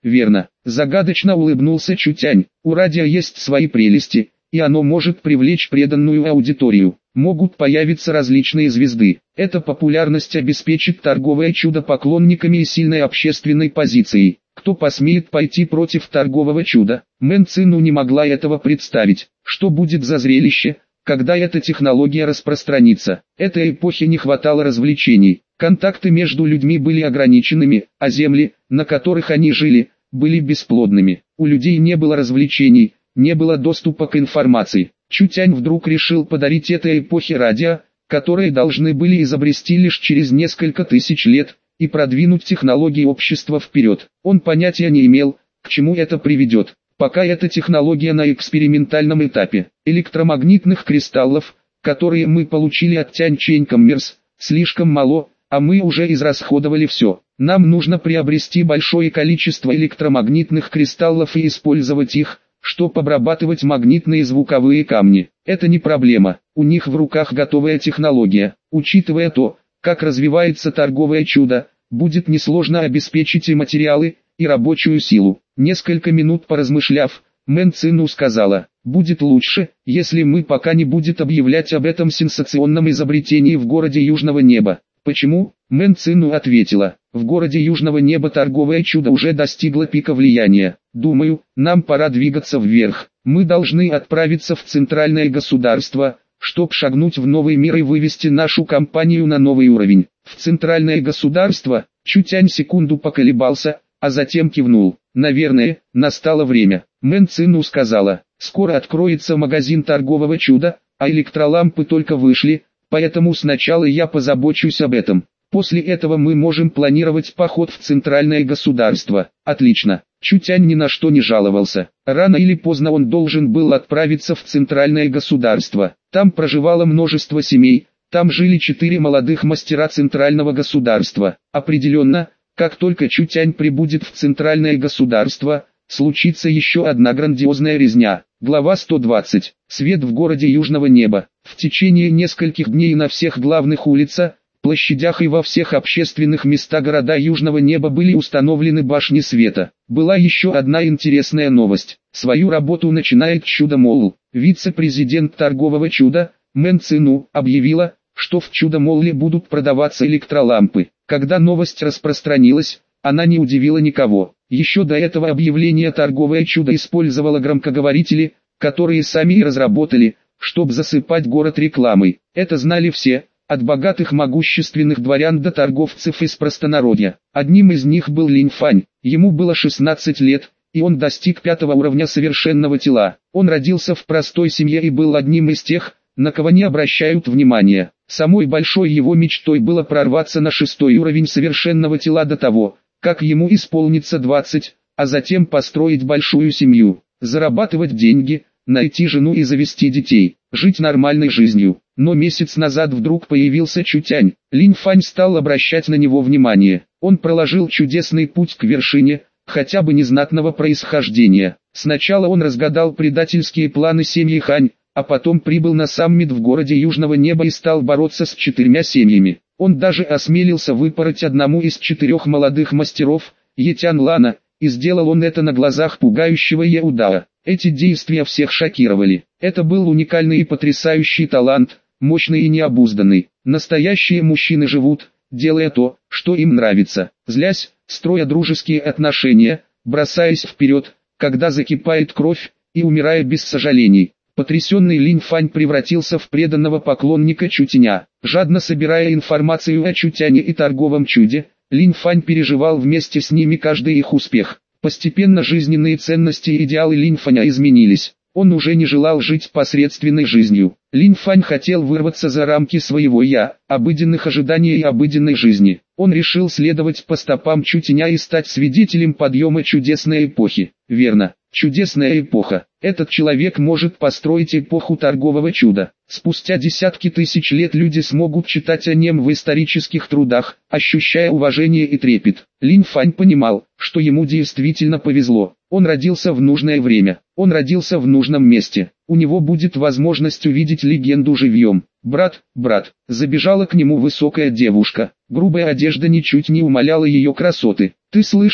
верно. Загадочно улыбнулся Чутянь. У радио есть свои прелести, и оно может привлечь преданную аудиторию. Могут появиться различные звезды. Эта популярность обеспечит торговое чудо поклонниками и сильной общественной позицией. Кто посмеет пойти против торгового чуда? Мэн Цину не могла этого представить. Что будет за зрелище, когда эта технология распространится? Этой эпохе не хватало развлечений. Контакты между людьми были ограниченными, а земли, на которых они жили, были бесплодными. У людей не было развлечений, не было доступа к информации. Чутянь вдруг решил подарить этой эпохе радио, которые должны были изобрести лишь через несколько тысяч лет, и продвинуть технологии общества вперед. Он понятия не имел, к чему это приведет. Пока эта технология на экспериментальном этапе. Электромагнитных кристаллов, которые мы получили от Тянь-Чэнь Коммерс, слишком мало, а мы уже израсходовали все. Нам нужно приобрести большое количество электромагнитных кристаллов и использовать их, чтобы обрабатывать магнитные звуковые камни. Это не проблема, у них в руках готовая технология. Учитывая то, как развивается торговое чудо, будет несложно обеспечить и материалы, и рабочую силу. Несколько минут поразмышляв, Мэн Цину сказала: «Будет лучше, если мы пока не будем объявлять об этом сенсационном изобретении в городе Южного Неба». «Почему?» Мэн Цину ответила: «В городе Южного Неба торговое чудо уже достигло пика влияния. Думаю, нам пора двигаться вверх. Мы должны отправиться в центральное государство, чтобы шагнуть в новый мир и вывести нашу компанию на новый уровень». «В центральное государство?» Чутянь секунду поколебался, а затем кивнул. «Наверное, настало время». Мэн Цину сказала: «Скоро откроется магазин торгового чуда, а электролампы только вышли, поэтому сначала я позабочусь об этом. После этого мы можем планировать поход в центральное государство». «Отлично». Чутянь ни на что не жаловался. Рано или поздно он должен был отправиться в центральное государство. Там проживало множество семей, там жили 4 молодых мастера центрального государства. Определенно, как только Чутянь прибудет в центральное государство, случится еще одна грандиозная резня. Глава 120. Свет в городе Южного Неба. В течение нескольких дней на всех главных улицах, площадях и во всех общественных местах города Южного Неба были установлены башни света. Была еще одна интересная новость. Свою работу начинает Чудо Молл. Вице-президент торгового чуда, Мэн Цину, объявила, что в Чудо Молле будут продаваться электролампы. Когда новость распространилась, она не удивила никого. Еще до этого объявления торговое чудо использовало громкоговорители, которые сами и разработали, чтобы засыпать город рекламой. Это знали все, от богатых могущественных дворян до торговцев из простонародья. Одним из них был Линь Фань. Ему было 16 лет, и он достиг 5-го уровня совершенного тела. Он родился в простой семье и был одним из тех, на кого не обращают внимания. Самой большой его мечтой было прорваться на 6-й уровень совершенного тела до того, как ему исполнится 20, а затем построить большую семью, зарабатывать деньги, найти жену и завести детей, жить нормальной жизнью. Но месяц назад вдруг появился Чутянь. Линь Фань стал обращать на него внимание. Он проложил чудесный путь к вершине, хотя бы незнатного происхождения. Сначала он разгадал предательские планы семьи Хань, а потом прибыл на саммит в городе Южного Неба и стал бороться с 4 семьями. Он даже осмелился выпороть одному из 4 молодых мастеров, Етян Лана, и сделал он это на глазах пугающего Еудао. Эти действия всех шокировали. Это был уникальный и потрясающий талант, мощный и необузданный. Настоящие мужчины живут, делая то, что им нравится, злясь, строя дружеские отношения, бросаясь вперед, когда закипает кровь, и умирая без сожалений. Потрясенный Линь Фань превратился в преданного поклонника Чутяня. Жадно собирая информацию о Чутяне и торговом чуде, Линь Фань переживал вместе с ними каждый их успех. Постепенно жизненные ценности и идеалы Линь Фаня изменились. Он уже не желал жить посредственной жизнью. Линь Фань хотел вырваться за рамки своего «я», обыденных ожиданий и обыденной жизни. Он решил следовать по стопам Чутяня и стать свидетелем подъема чудесной эпохи. Верно, чудесная эпоха. Этот человек может построить эпоху торгового чуда. Спустя десятки тысяч лет люди смогут читать о нем в исторических трудах, ощущая уважение и трепет. Линь Фань понимал, что ему действительно повезло. Он родился в нужное время. Он родился в нужном месте. У него будет возможность увидеть легенду живьем. «Брат, брат!» Забежала к нему высокая девушка. Грубая одежда ничуть не умаляла ее красоты. «Ты слышал,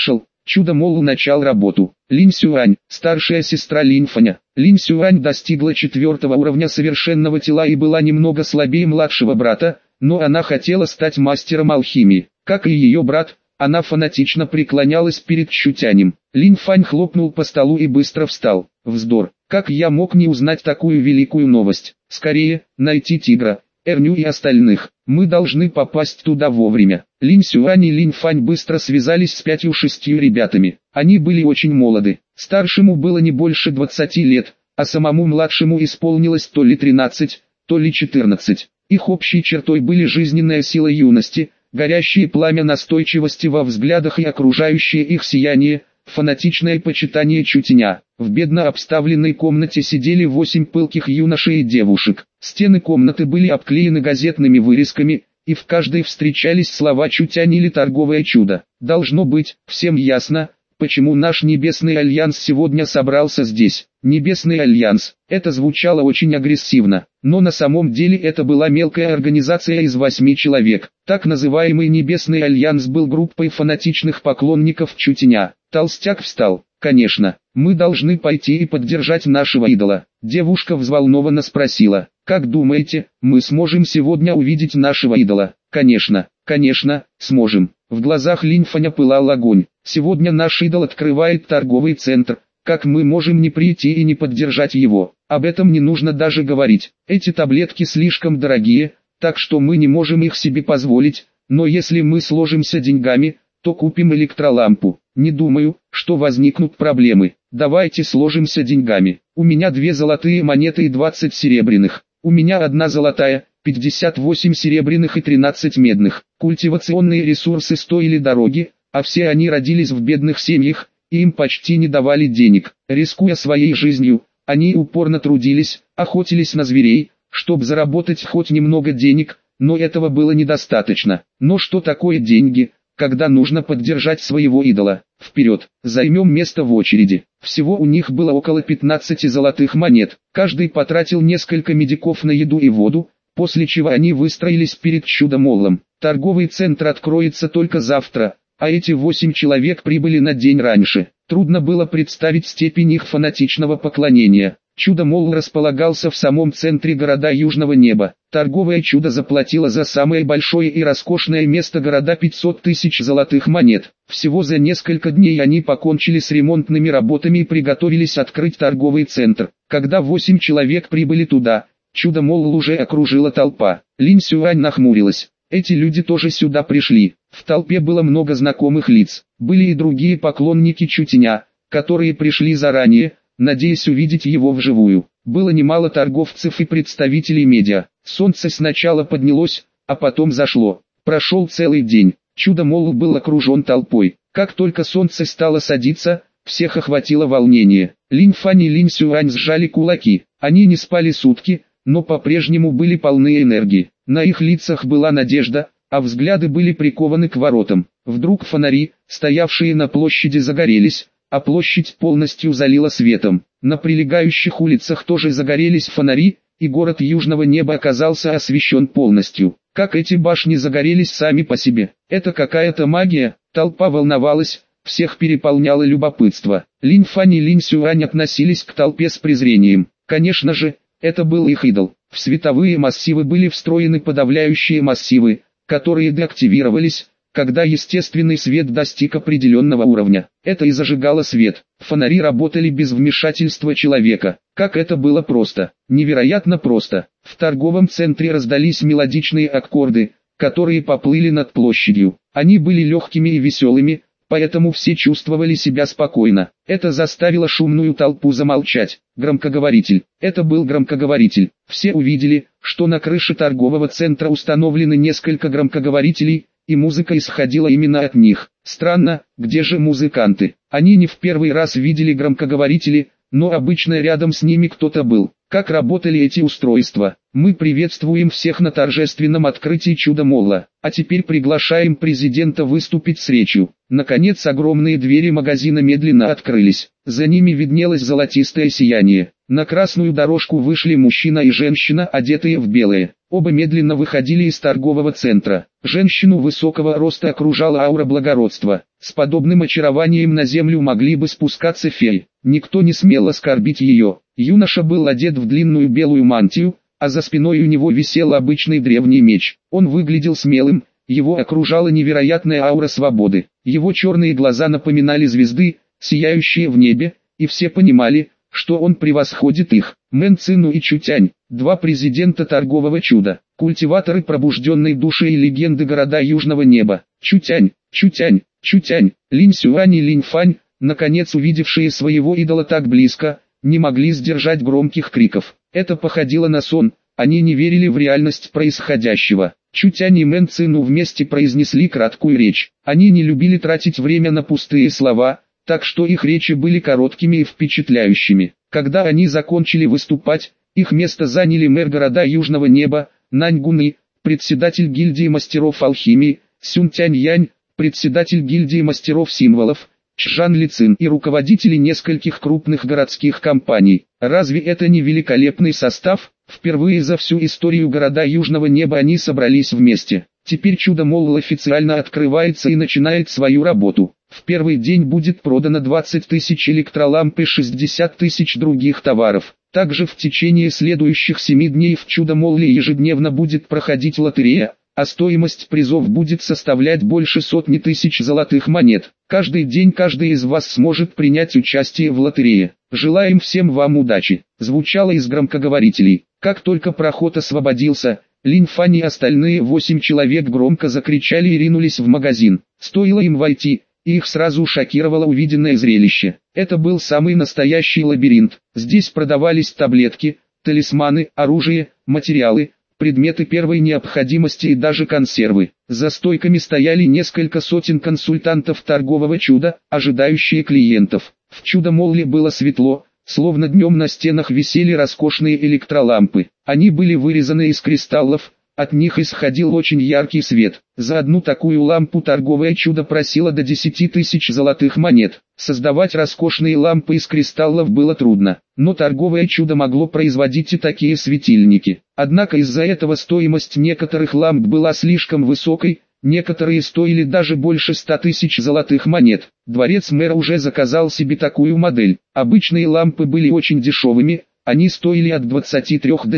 Чудо-молл начал работу. Линь Сюань, старшая сестра Линь Фаня. Линь Сюань достигла 4-го уровня совершенного тела и была немного слабее младшего брата, но она хотела стать мастером алхимии. Как и ее брат, она фанатично преклонялась перед Чутянем. Линь Фань хлопнул по столу и быстро встал. Вздор, как я мог не узнать такую великую новость? Скорее, найти тигра, Эрню и остальных. Мы должны попасть туда вовремя. Линь Сюань и Линь Фань быстро связались с 5-6 ребятами. Они были очень молоды. Старшему было не больше 20 лет, а самому младшему исполнилось то ли 13, то ли 14. Их общей чертой были жизненная сила юности, горящее пламя настойчивости во взглядах и окружающее их сияние, фанатичное почитание Чутяня. В бедно обставленной комнате сидели 8 пылких юношей и девушек. Стены комнаты были обклеены газетными вырезками, и в каждой встречались слова «Чутянь» или «торговое чудо». Должно быть, всем ясно, почему наш Небесный Альянс сегодня собрался здесь. Небесный Альянс. Это звучало очень агрессивно, но на самом деле это была мелкая организация из 8 человек. Так называемый Небесный Альянс был группой фанатичных поклонников Чутяня. Толстяк встал. Конечно, мы должны пойти и поддержать нашего идола. Девушка взволнованно спросила: как думаете, мы сможем сегодня увидеть нашего идола? Конечно, сможем. В глазах Линь Фаня пылал огонь. Сегодня наш идол открывает торговый центр. Как мы можем не прийти и не поддержать его? Об этом не нужно даже говорить. Эти таблетки слишком дорогие, так что мы не можем их себе позволить, но если мы сложимся деньгами, то купим электролампу. Не думаю, что возникнут проблемы. Давайте сложимся деньгами. У меня 2 золотые монеты и 20 серебряных. У меня 1 золотая, 58 серебряных и 13 медных. Культивационные ресурсы стоили дороги, а все они родились в бедных семьях, и им почти не давали денег. Рискуя своей жизнью, они упорно трудились, охотились на зверей, чтобы заработать хоть немного денег, но этого было недостаточно. Но что такое деньги, когда нужно поддержать своего идола? Вперед, займем место в очереди. Всего у них было около 15 золотых монет. Каждый потратил несколько медиков на еду и воду, после чего они выстроились перед Чудо-моллом. Торговый центр откроется только завтра, а эти 8 человек прибыли на день раньше. Трудно было представить степень их фанатичного поклонения. Чудо-молл располагался в самом центре города Южного Неба. Торговое чудо заплатило за самое большое и роскошное место города 500 тысяч золотых монет. Всего за несколько дней они покончили с ремонтными работами и приготовились открыть торговый центр. Когда 8 человек прибыли туда, Чудо-молл уже окружила толпа. Линь Сюань нахмурилась. Эти люди тоже сюда пришли. В толпе было много знакомых лиц. Были и другие поклонники Чутяня, которые пришли заранее, надеясь увидеть его вживую. Было немало торговцев и представителей медиа. Солнце сначала поднялось, а потом зашло. Прошел целый день. Чудо-молл был окружен толпой. Как только солнце стало садиться, всех охватило волнение. Линь Фань и Линь Сюань сжали кулаки. Они не спали сутки, но по-прежнему были полны энергии. На их лицах была надежда, а взгляды были прикованы к воротам. Вдруг фонари, стоявшие на площади, загорелись, а площадь полностью залила светом. На прилегающих улицах тоже загорелись фонари, и город Южного Неба оказался освещен полностью. Как эти башни загорелись сами по себе? Это какая-то магия? Толпа волновалась, всех переполняло любопытство. Линь Фань и Линь Сюань относились к толпе с презрением. Конечно же, это был их идол. В световые массивы были встроены подавляющие массивы, которые деактивировались, когда естественный свет достиг определенного уровня. Это и зажигало свет. Фонари работали без вмешательства человека. Как это было просто, невероятно просто. В торговом центре раздались мелодичные аккорды, которые поплыли над площадью. Они были легкими и веселыми, поэтому все чувствовали себя спокойно. Это заставило шумную толпу замолчать. Громкоговоритель. Это был громкоговоритель. Все увидели, что на крыше торгового центра установлены несколько громкоговорителей, и музыка исходила именно от них. Странно, где же музыканты? Они не в первый раз видели громкоговорители, но обычно рядом с ними кто-то был. Как работали эти устройства? Мы приветствуем всех на торжественном открытии Чудо-молла, а теперь приглашаем президента выступить с речью. Наконец огромные двери магазина медленно открылись. За ними виднелось золотистое сияние. На красную дорожку вышли мужчина и женщина, одетые в белое. Оба медленно выходили из торгового центра. Женщину высокого роста окружала аура благородства. С подобным очарованием на землю могли бы спускаться феи. Никто не смел оскорбить ее. Юноша был одет в длинную белую мантию, а за спиной у него висел обычный древний меч. Он выглядел смелым, его окружала невероятная аура свободы. Его черные глаза напоминали звезды, сияющие в небе, и все понимали, что он превосходит их. Мэн Цину и Чутянь, два президента торгового чуда, культиваторы пробужденной души и легенды города Южного неба. Чутянь, Чутянь, Чутянь, Линь Сюань и Линь Фань, наконец увидевшие своего идола так близко, не могли сдержать громких криков. Это походило на сон, они не верили в реальность происходящего. Чутянь и Мэн Цину вместе произнесли краткую речь. Они не любили тратить время на пустые слова, так что их речи были короткими и впечатляющими. Когда они закончили выступать, их место заняли мэр города Южного неба, Нань Гуны, председатель гильдии мастеров алхимии, Сюн Тянь Янь, председатель гильдии мастеров символов, Чжан Ли Цин и руководители нескольких крупных городских компаний. Разве это не великолепный состав? Впервые за всю историю города Южного неба они собрались вместе. Теперь Чудо-Молл официально открывается и начинает свою работу. В первый день будет продано 20 тысяч электроламп и 60 тысяч других товаров. Также в течение следующих 7 дней в Чудо-Молле ежедневно будет проходить лотерея, а стоимость призов будет составлять больше сотни тысяч золотых монет. Каждый день каждый из вас сможет принять участие в лотерее. Желаем всем вам удачи, звучало из громкоговорителей. Как только проход освободился, Линь Фань и остальные 8 человек громко закричали и ринулись в магазин. Стоило им войти, и их сразу шокировало увиденное зрелище. Это был самый настоящий лабиринт. Здесь продавались таблетки, талисманы, оружие, материалы, предметы первой необходимости и даже консервы. За стойками стояли несколько сотен консультантов торгового чуда, ожидающие клиентов. В Чудо-Молле было светло, словно днем на стенах висели роскошные электролампы. Они были вырезаны из кристаллов, от них исходил очень яркий свет. За одну такую лампу торговое чудо просило до 10 тысяч золотых монет. Создавать роскошные лампы из кристаллов было трудно, но торговое чудо могло производить и такие светильники. Однако из-за этого стоимость некоторых ламп была слишком высокой, некоторые стоили даже больше 100 тысяч золотых монет. Дворец мэра уже заказал себе такую модель. Обычные лампы были очень дешевыми, они стоили от 23 до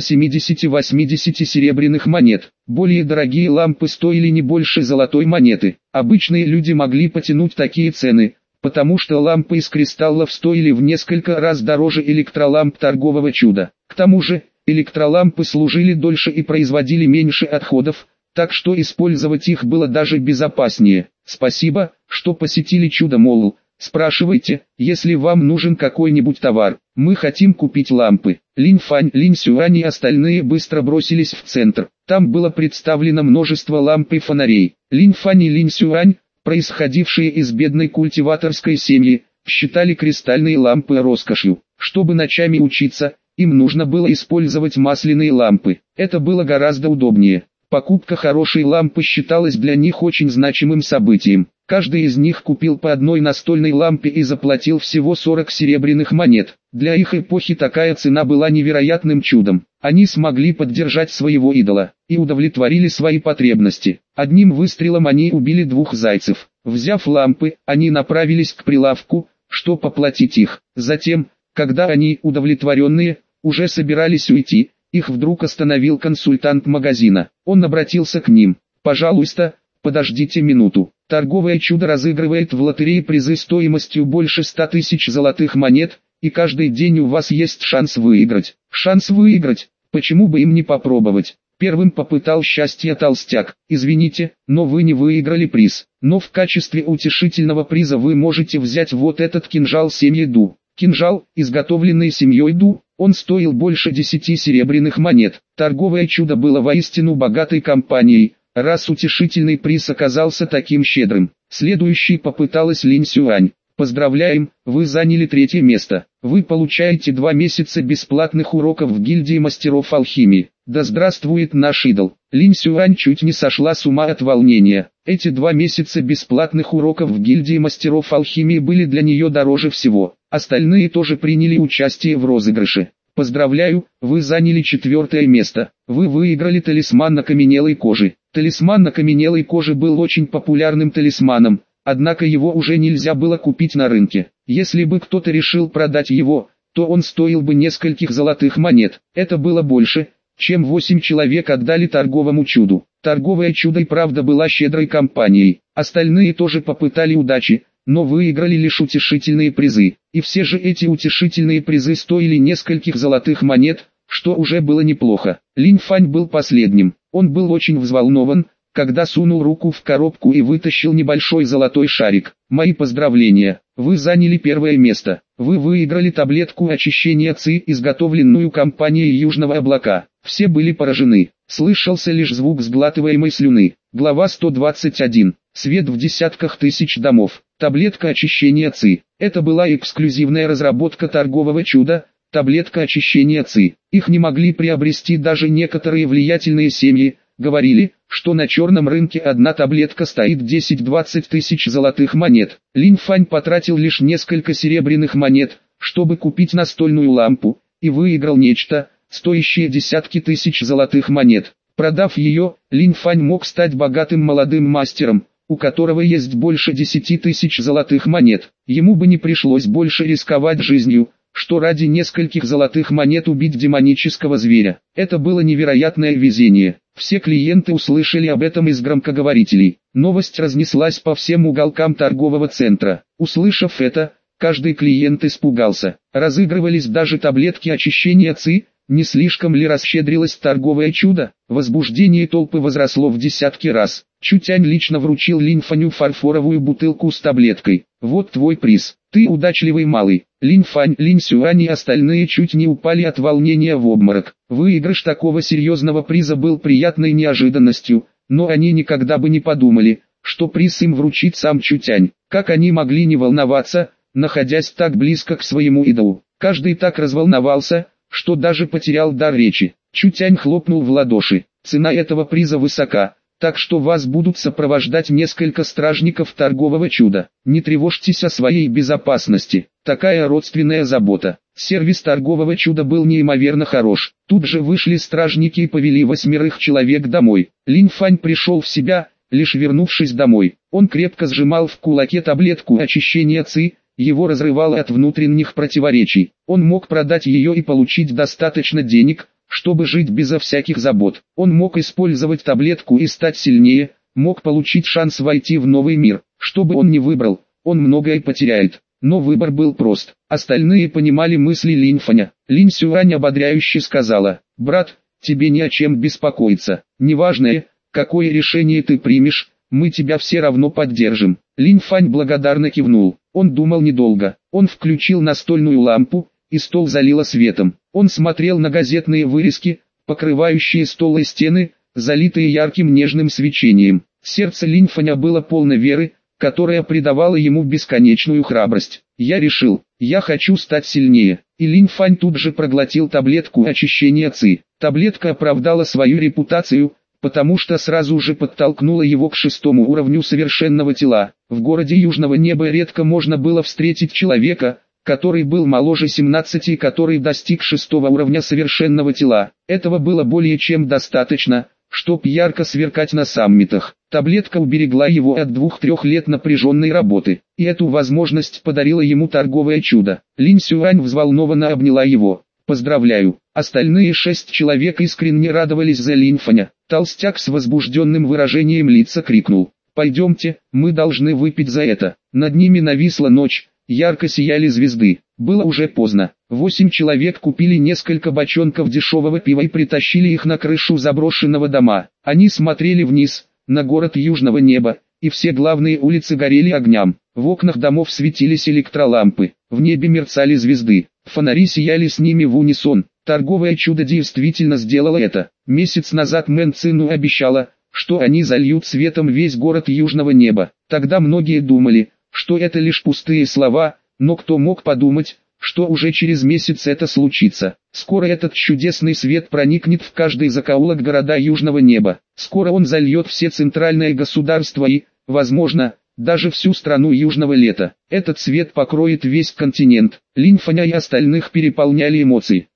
70-80 серебряных монет. Более дорогие лампы стоили не больше золотой монеты. Обычные люди могли потянуть такие цены, потому что лампы из кристаллов стоили в несколько раз дороже электроламп торгового чуда. К тому же, электролампы служили дольше и производили меньше отходов, так что использовать их было даже безопаснее. Спасибо, что посетили Чудо-Молл. Спрашивайте, если вам нужен какой-нибудь товар. Мы хотим купить лампы. Линь Фань, Линь Сюань и остальные быстро бросились в центр. Там было представлено множество ламп и фонарей. Линь Фань и Линь Сюань, происходившие из бедной культиваторской семьи, считали кристальные лампы роскошью. Чтобы ночами учиться, им нужно было использовать масляные лампы. Это было гораздо удобнее. Покупка хорошей лампы считалась для них очень значимым событием. Каждый из них купил по одной настольной лампе и заплатил всего 40 серебряных монет. Для их эпохи такая цена была невероятным чудом. Они смогли поддержать своего идола и удовлетворили свои потребности. Одним выстрелом они убили 2 зайцев. Взяв лампы, они направились к прилавку, чтобы поплатить их. Затем, когда они, удовлетворенные, уже собирались уйти, их вдруг остановил консультант магазина. Он обратился к ним. «Пожалуйста, подождите минуту. Торговое чудо разыгрывает в лотерее призы стоимостью больше 100 тысяч золотых монет, и каждый день у вас есть шанс выиграть». «Шанс выиграть? Почему бы им не попробовать?» Первым попытал счастье толстяк. «Извините, но вы не выиграли приз. Но в качестве утешительного приза вы можете взять вот этот кинжал семьи Ду». Кинжал, изготовленный семьей Ду, он стоил больше 10 серебряных монет. Торговое чудо было воистину богатой компанией, раз утешительный приз оказался таким щедрым. Следующей попыталась Линь Сюань. «Поздравляем, вы заняли 3-е место. Вы получаете 2 месяца бесплатных уроков в гильдии мастеров алхимии. Да здравствует наш идол». Линь Сюань чуть не сошла с ума от волнения. Эти 2 месяца бесплатных уроков в гильдии мастеров алхимии были для нее дороже всего. Остальные тоже приняли участие в розыгрыше. Поздравляю, вы заняли 4-е место. Вы выиграли талисман окаменелой кожи. Талисман окаменелой кожи был очень популярным талисманом, однако его уже нельзя было купить на рынке. Если бы кто-то решил продать его, то он стоил бы нескольких золотых монет. Это было больше, чем 8 человек отдали торговому чуду. Торговое чудо и правда была щедрой компанией. Остальные тоже попытали удачи, но выиграли лишь утешительные призы. И все же эти утешительные призы стоили нескольких золотых монет, что уже было неплохо. Линь Фань был последним. Он был очень взволнован, когда сунул руку в коробку и вытащил небольшой золотой шарик. Мои поздравления, вы заняли 1-е место. Вы выиграли таблетку очищения ЦИ, изготовленную компанией Южного облака. Все были поражены. Слышался лишь звук сглатываемой слюны. Глава 121. Свет в десятках тысяч домов. Таблетка очищения ЦИ. Это была эксклюзивная разработка торгового чуда. Таблетка очищения ЦИ. Их не могли приобрести даже некоторые влиятельные семьи. Говорили, что на черном рынке одна таблетка стоит 10-20 тысяч золотых монет. Линь Фань потратил лишь несколько серебряных монет, чтобы купить настольную лампу, и выиграл нечто, стоящее десятки тысяч золотых монет. Продав ее, Линь Фань мог стать богатым молодым мастером, у которого есть больше 10 тысяч золотых монет. Ему бы не пришлось больше рисковать жизнью, что ради нескольких золотых монет убить демонического зверя. Это было невероятное везение. Все клиенты услышали об этом из громкоговорителей. Новость разнеслась по всем уголкам торгового центра. Услышав это, каждый клиент испугался. Разыгрывались даже таблетки очищения ЦИ. Не слишком ли расщедрилось торговое чудо? Возбуждение толпы возросло в десятки раз. Чутянь лично вручил Линь Фаню фарфоровую бутылку с таблеткой. Вот твой приз. Ты удачливый малый. Линь Фань, Линь Сюань и остальные чуть не упали от волнения в обморок. Выигрыш такого серьезного приза был приятной неожиданностью, но они никогда бы не подумали, что приз им вручит сам Чутянь. Как они могли не волноваться, находясь так близко к своему идолу? Каждый так разволновался, что даже потерял дар речи. Чутянь хлопнул в ладоши. Цена этого приза высока, так что вас будут сопровождать несколько стражников торгового чуда. Не тревожьтесь о своей безопасности. Такая родственная забота. Сервис торгового чуда был неимоверно хорош. Тут же вышли стражники и повели 8 человек домой. Линь Фань пришел в себя, лишь вернувшись домой. Он крепко сжимал в кулаке таблетку очищения ЦИ. Его разрывало от внутренних противоречий. Он мог продать ее и получить достаточно денег, чтобы жить безо всяких забот. Он мог использовать таблетку и стать сильнее, мог получить шанс войти в новый мир. Что бы он ни выбрал, он многое потеряет. Но выбор был прост. Остальные понимали мысли Линь Фаня. Линь Сюань ободряюще сказала: «Брат, тебе не о чем беспокоиться. Неважно, какое решение ты примешь, мы тебя все равно поддержим». Линь Фань благодарно кивнул. Он думал недолго. Он включил настольную лампу, и стол залило светом. Он смотрел на газетные вырезки, покрывающие стол и стены, залитые ярким нежным свечением. Сердце Линь Фаня было полно веры, которая придавала ему бесконечную храбрость. «Я решил, я хочу стать сильнее». И Линь Фань тут же проглотил таблетку очищения ЦИ. Таблетка оправдала свою репутацию, потому что сразу же подтолкнула его к 6-му уровню совершенного тела. В городе Южного Неба редко можно было встретить человека, который был моложе 17 и который достиг 6-го уровня совершенного тела. Этого было более чем достаточно, чтоб ярко сверкать на саммитах. Таблетка уберегла его от 2-3 лет напряженной работы, и эту возможность подарила ему торговое чудо. Линь Сюань взволнованно обняла его. «Поздравляю». Остальные 6 человек искренне радовались за Линь Фаня. Толстяк с возбужденным выражением лица крикнул: «Пойдемте, мы должны выпить за это». Над ними нависла ночь, ярко сияли звезды. Было уже поздно. 8 человек купили несколько бочонков дешевого пива и притащили их на крышу заброшенного дома. Они смотрели вниз, на город Южного Неба, и все главные улицы горели огням. В окнах домов светились электролампы, в небе мерцали звезды, фонари сияли с ними в унисон. Торговое чудо действительно сделало это. Месяц назад Мэн Цину обещала, что они зальют светом весь город Южного Неба. Тогда многие думали, что это лишь пустые слова, но кто мог подумать, что уже через месяц это случится. Скоро этот чудесный свет проникнет в каждый закоулок города Южного Неба. Скоро он зальет все центральные государства и, возможно, даже всю страну Южного Лета. Этот свет покроет весь континент. Линь Фаня и остальных переполняли эмоции.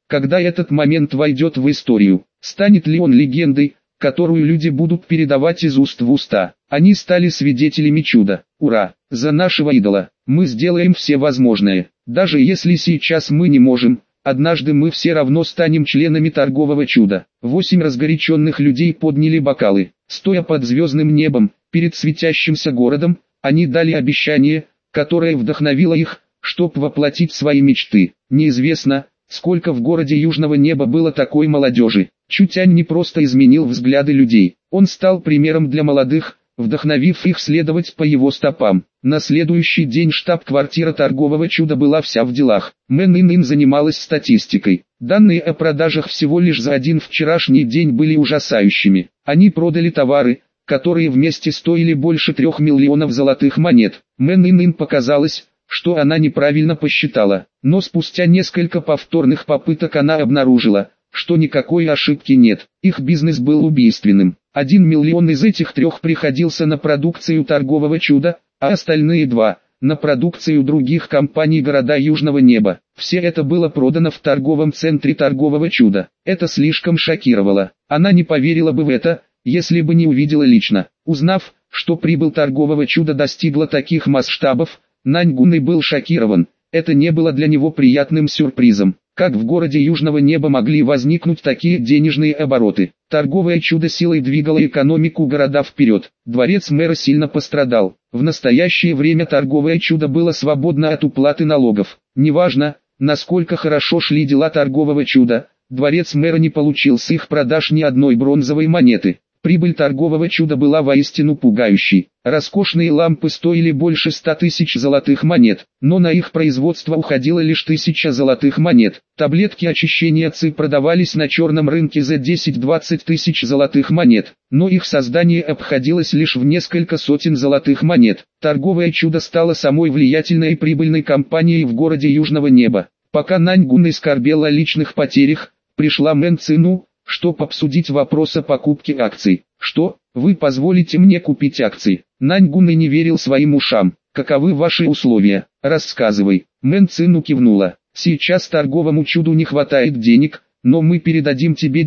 когда этот момент войдет в историю? Станет ли он легендой, которую люди будут передавать из уст в уста? Они стали свидетелями чуда. Ура! За нашего идола! Мы сделаем все возможное. Даже если сейчас мы не можем, однажды мы все равно станем членами торгового чуда. 8 разгоряченных людей подняли бокалы. Стоя под звездным небом, перед светящимся городом, они дали обещание, которое вдохновило их, чтобы воплотить свои мечты. Неизвестно, сколько в городе Южного Неба было такой молодежи. Чутянь не просто изменил взгляды людей, он стал примером для молодых, вдохновив их следовать по его стопам. На следующий день штаб-квартира торгового чуда была вся в делах. Мэн Ин занималась статистикой. Данные о продажах всего лишь за один вчерашний день были ужасающими. Они продали товары, которые вместе стоили больше 3 миллионов золотых монет. Мэн Ин показалось, что она неправильно посчитала. Но спустя несколько повторных попыток она обнаружила, что никакой ошибки нет. Их бизнес был убийственным. 1 миллион из этих 3 приходился на продукцию торгового чуда, а остальные 2 – на продукцию других компаний города Южного Неба. Все это было продано в торговом центре торгового чуда. Это слишком шокировало. Она не поверила бы в это, если бы не увидела лично. Узнав, что прибыль торгового чуда достигла таких масштабов, Нань Гунэй был шокирован. Это не было для него приятным сюрпризом. Как в городе Южного Неба могли возникнуть такие денежные обороты? Торговое чудо силой двигало экономику города вперед. Дворец мэра сильно пострадал. В настоящее время торговое чудо было свободно от уплаты налогов. Неважно, насколько хорошо шли дела торгового чуда, дворец мэра не получил с их продаж ни одной бронзовой монеты. Прибыль торгового чуда была воистину пугающей. Роскошные лампы стоили больше 100 тысяч золотых монет, но на их производство уходило лишь 1000 золотых монет. Таблетки очищения ЦИ продавались на черном рынке за 10-20 тысяч золотых монет, но их создание обходилось лишь в несколько сотен золотых монет. Торговое чудо стало самой влиятельной и прибыльной компанией в городе Южного Неба. Пока Нань Гунэй скорбел о личных потерях, пришла Мэн Цину, чтобы обсудить вопрос о покупке акций. «Что, вы позволите мне купить акции?» Нань Гунэй не верил своим ушам. «Каковы ваши условия? Рассказывай». Мэн Цину кивнула. «Сейчас торговому чуду не хватает денег, но мы передадим тебе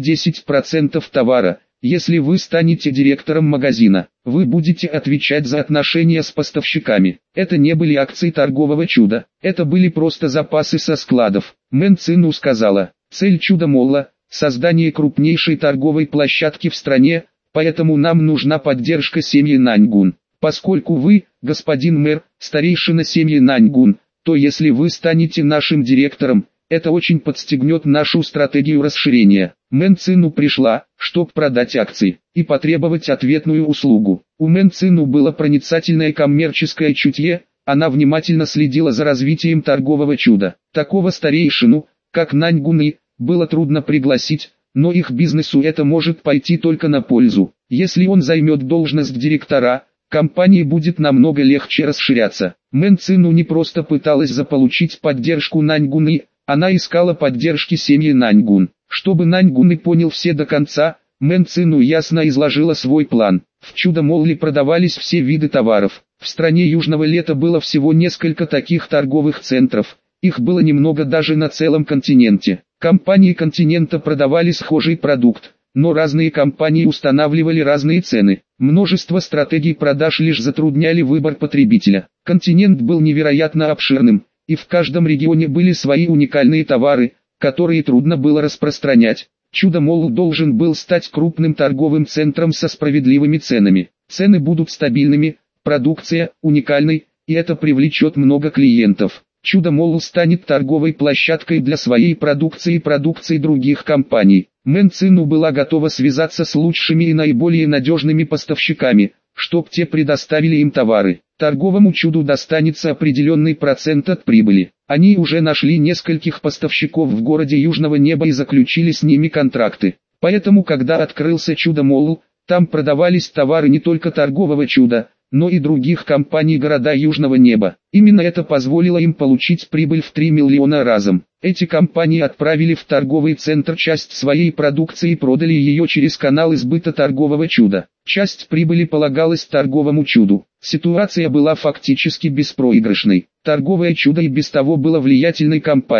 10% товара, если вы станете директором магазина. Вы будете отвечать за отношения с поставщиками». Это не были акции торгового чуда, это были просто запасы со складов. Мэн Цину сказала, «Цель чудо-молла – создание крупнейшей торговой площадки в стране, поэтому нам нужна поддержка семьи Наньгун. Поскольку вы, господин мэр, старейшина семьи Наньгун, то если вы станете нашим директором, это очень подстегнет нашу стратегию расширения». Мэн Цину пришла, чтобы продать акции и потребовать ответную услугу. У Мэн Цину было проницательное коммерческое чутье, она внимательно следила за развитием торгового чуда. Такого старейшину, как Нань Гунэй, было трудно пригласить, но их бизнесу это может пойти только на пользу. Если он займет должность директора, компании будет намного легче расширяться. Мэн Цину не просто пыталась заполучить поддержку Нань Гунэй, она искала поддержки семьи Наньгун. Чтобы Нань Гунэй понял все до конца, Мэн Цину ясно изложила свой план. В чудо-молле продавались все виды товаров. В стране Южного Лета было всего несколько таких торговых центров. Их было немного даже на целом континенте. Компании континента продавали схожий продукт, но разные компании устанавливали разные цены. Множество стратегий продаж лишь затрудняли выбор потребителя. Континент был невероятно обширным, и в каждом регионе были свои уникальные товары, которые трудно было распространять. Чудо-молл должен был стать крупным торговым центром со справедливыми ценами. Цены будут стабильными, продукция уникальной, и это привлечет много клиентов. Чудо-молл станет торговой площадкой для своей продукции и продукции других компаний. Мэн Цину была готова связаться с лучшими и наиболее надежными поставщиками, чтоб те предоставили им товары. Торговому чуду достанется определенный процент от прибыли. Они уже нашли нескольких поставщиков в городе Южного Неба и заключили с ними контракты. Поэтому когда открылся чудо-молл, там продавались товары не только торгового чуда, но и других компаний города Южного Неба. Именно это позволило им получить прибыль в 3 миллиона разом. Эти компании отправили в торговый центр часть своей продукции и продали ее через канал избыта торгового чуда. Часть прибыли полагалась торговому чуду. Ситуация была фактически беспроигрышной. Торговое чудо и без того было влиятельной компанией.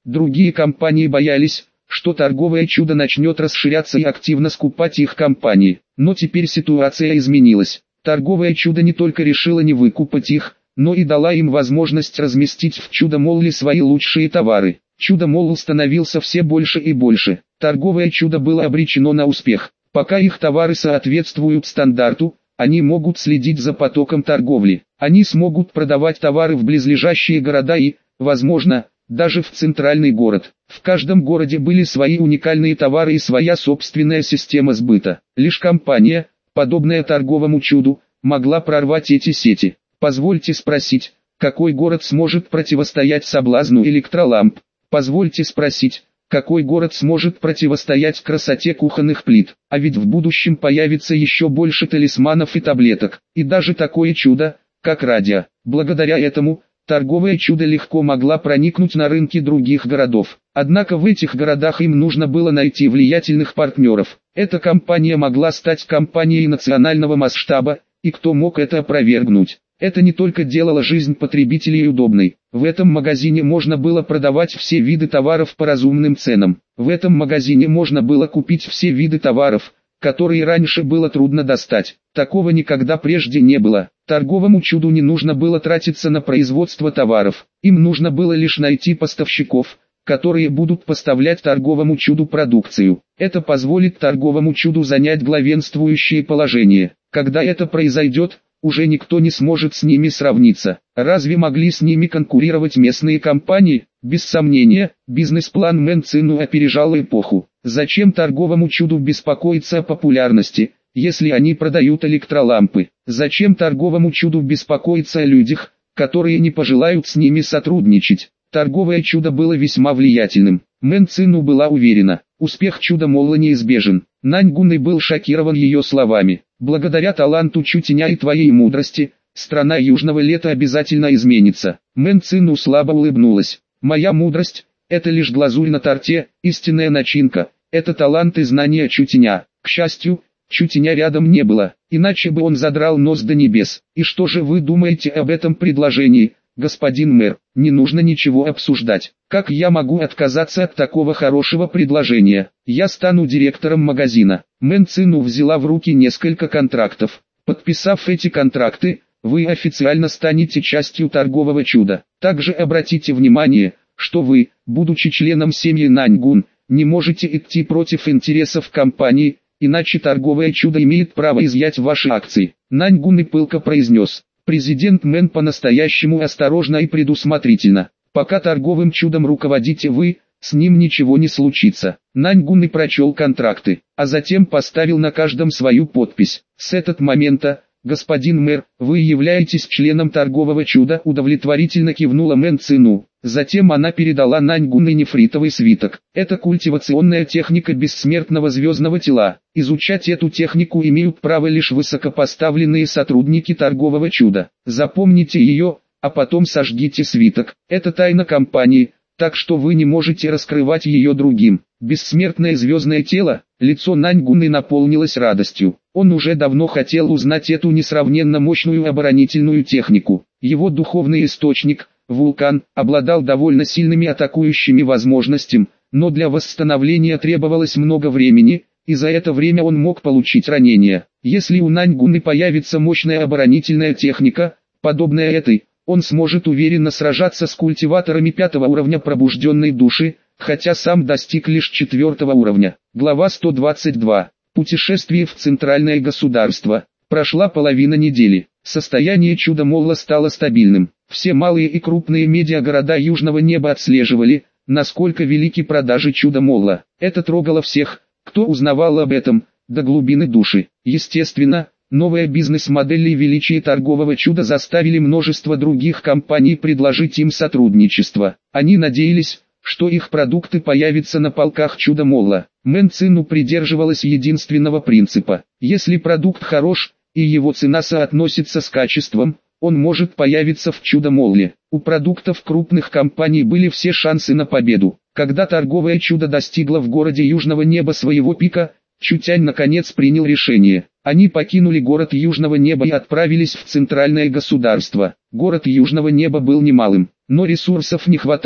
Другие компании боялись, что торговое чудо начнет расширяться и активно скупать их компании. Но теперь ситуация изменилась. Торговое чудо не только решило не выкупать их, но и дала им возможность разместить в Чудо-молле свои лучшие товары. Чудо-молл становился все больше и больше. Торговое чудо было обречено на успех. Пока их товары соответствуют стандарту, они могут следить за потоком торговли. Они смогут продавать товары в близлежащие города и, возможно, даже в центральный город. В каждом городе были свои уникальные товары и своя собственная система сбыта. Лишь компания, подобная торговому чуду, могла прорвать эти сети. Позвольте спросить, какой город сможет противостоять соблазну электроламп? Позвольте спросить, какой город сможет противостоять красоте кухонных плит? А ведь в будущем появится еще больше талисманов и таблеток, и даже такое чудо, как радио. Благодаря этому, торговое чудо легко могла проникнуть на рынки других городов. Однако в этих городах им нужно было найти влиятельных партнеров. Эта компания могла стать компанией национального масштаба, и кто мог это опровергнуть? Это не только делало жизнь потребителей удобной. В этом магазине можно было продавать все виды товаров по разумным ценам. В этом магазине можно было купить все виды товаров, которые раньше было трудно достать. Такого никогда прежде не было. Торговому чуду не нужно было тратиться на производство товаров. Им нужно было лишь найти поставщиков, которые будут поставлять торговому чуду продукцию. Это позволит торговому чуду занять главенствующее положение. Когда это произойдет, уже никто не сможет с ними сравниться. Разве могли с ними конкурировать местные компании? Без сомнения, бизнес-план Мэн Цину опережал эпоху. Зачем торговому чуду беспокоиться о популярности, если они продают электролампы? Зачем торговому чуду беспокоиться о людях, которые не пожелают с ними сотрудничать? Торговое чудо было весьма влиятельным. Мэн Цину была уверена, успех Чудо-молла неизбежен. Нань Гунэй был шокирован ее словами. Благодаря таланту Чутеня и твоей мудрости, страна Южного Лета обязательно изменится. Мэн Цину слабо улыбнулась. Моя мудрость – это лишь глазурь на торте, истинная начинка – это талант и знания Чутеня. К счастью, Чутеня рядом не было, иначе бы он задрал нос до небес. И что же вы думаете об этом предложении, господин мэр? Не нужно ничего обсуждать. Как я могу отказаться от такого хорошего предложения? Я стану директором магазина. Мэн Цину взяла в руки несколько контрактов. Подписав эти контракты, вы официально станете частью торгового чуда. Также обратите внимание, что вы, будучи членом семьи Наньгун, не можете идти против интересов компании, иначе торговое чудо имеет право изъять ваши акции. Наньгун и пылко произнес. Президент Мэн по-настоящему осторожно и предусмотрительно. Пока торговым чудом руководите вы, с ним ничего не случится. Наньгун и прочел контракты, а затем поставил на каждом свою подпись. С этого момента, господин мэр, вы являетесь членом торгового чуда, удовлетворительно кивнула Мэн Цину. Затем она передала Наньгуну нефритовый свиток. Это культивационная техника бессмертного звездного тела. Изучать эту технику имеют право лишь высокопоставленные сотрудники торгового чуда. Запомните ее, а потом сожгите свиток. Это тайна компании, так что вы не можете раскрывать ее другим. Бессмертное звездное тело, лицо Наньгуны наполнилось радостью. Он уже давно хотел узнать эту несравненно мощную оборонительную технику. Его духовный источник, вулкан, обладал довольно сильными атакующими возможностями, но для восстановления требовалось много времени, и за это время он мог получить ранение. Если у Наньгуны появится мощная оборонительная техника, подобная этой, он сможет уверенно сражаться с культиваторами 5-го уровня пробужденной души, хотя сам достиг лишь 4-го уровня. Глава 122. Путешествие в центральное государство. Прошла половина недели. Состояние Чудо-молла стало стабильным. Все малые и крупные медиагорода Южного неба отслеживали, насколько велики продажи Чудо-молла. Это трогало всех, кто узнавал об этом, до глубины души. Естественно, новая бизнес-модель и величие торгового чуда заставили множество других компаний предложить им сотрудничество. Они надеялись, что их продукты появятся на полках Чудо-молла. Мэн Цину придерживалась единственного принципа. Если продукт хорош, и его цена соотносится с качеством, он может появиться в Чудо-молле. У продуктов крупных компаний были все шансы на победу. Когда торговое чудо достигло в городе Южного неба своего пика, Чутянь наконец принял решение. Они покинули город Южного неба и отправились в центральное государство. Город Южного неба был немалым, но ресурсов не хватало,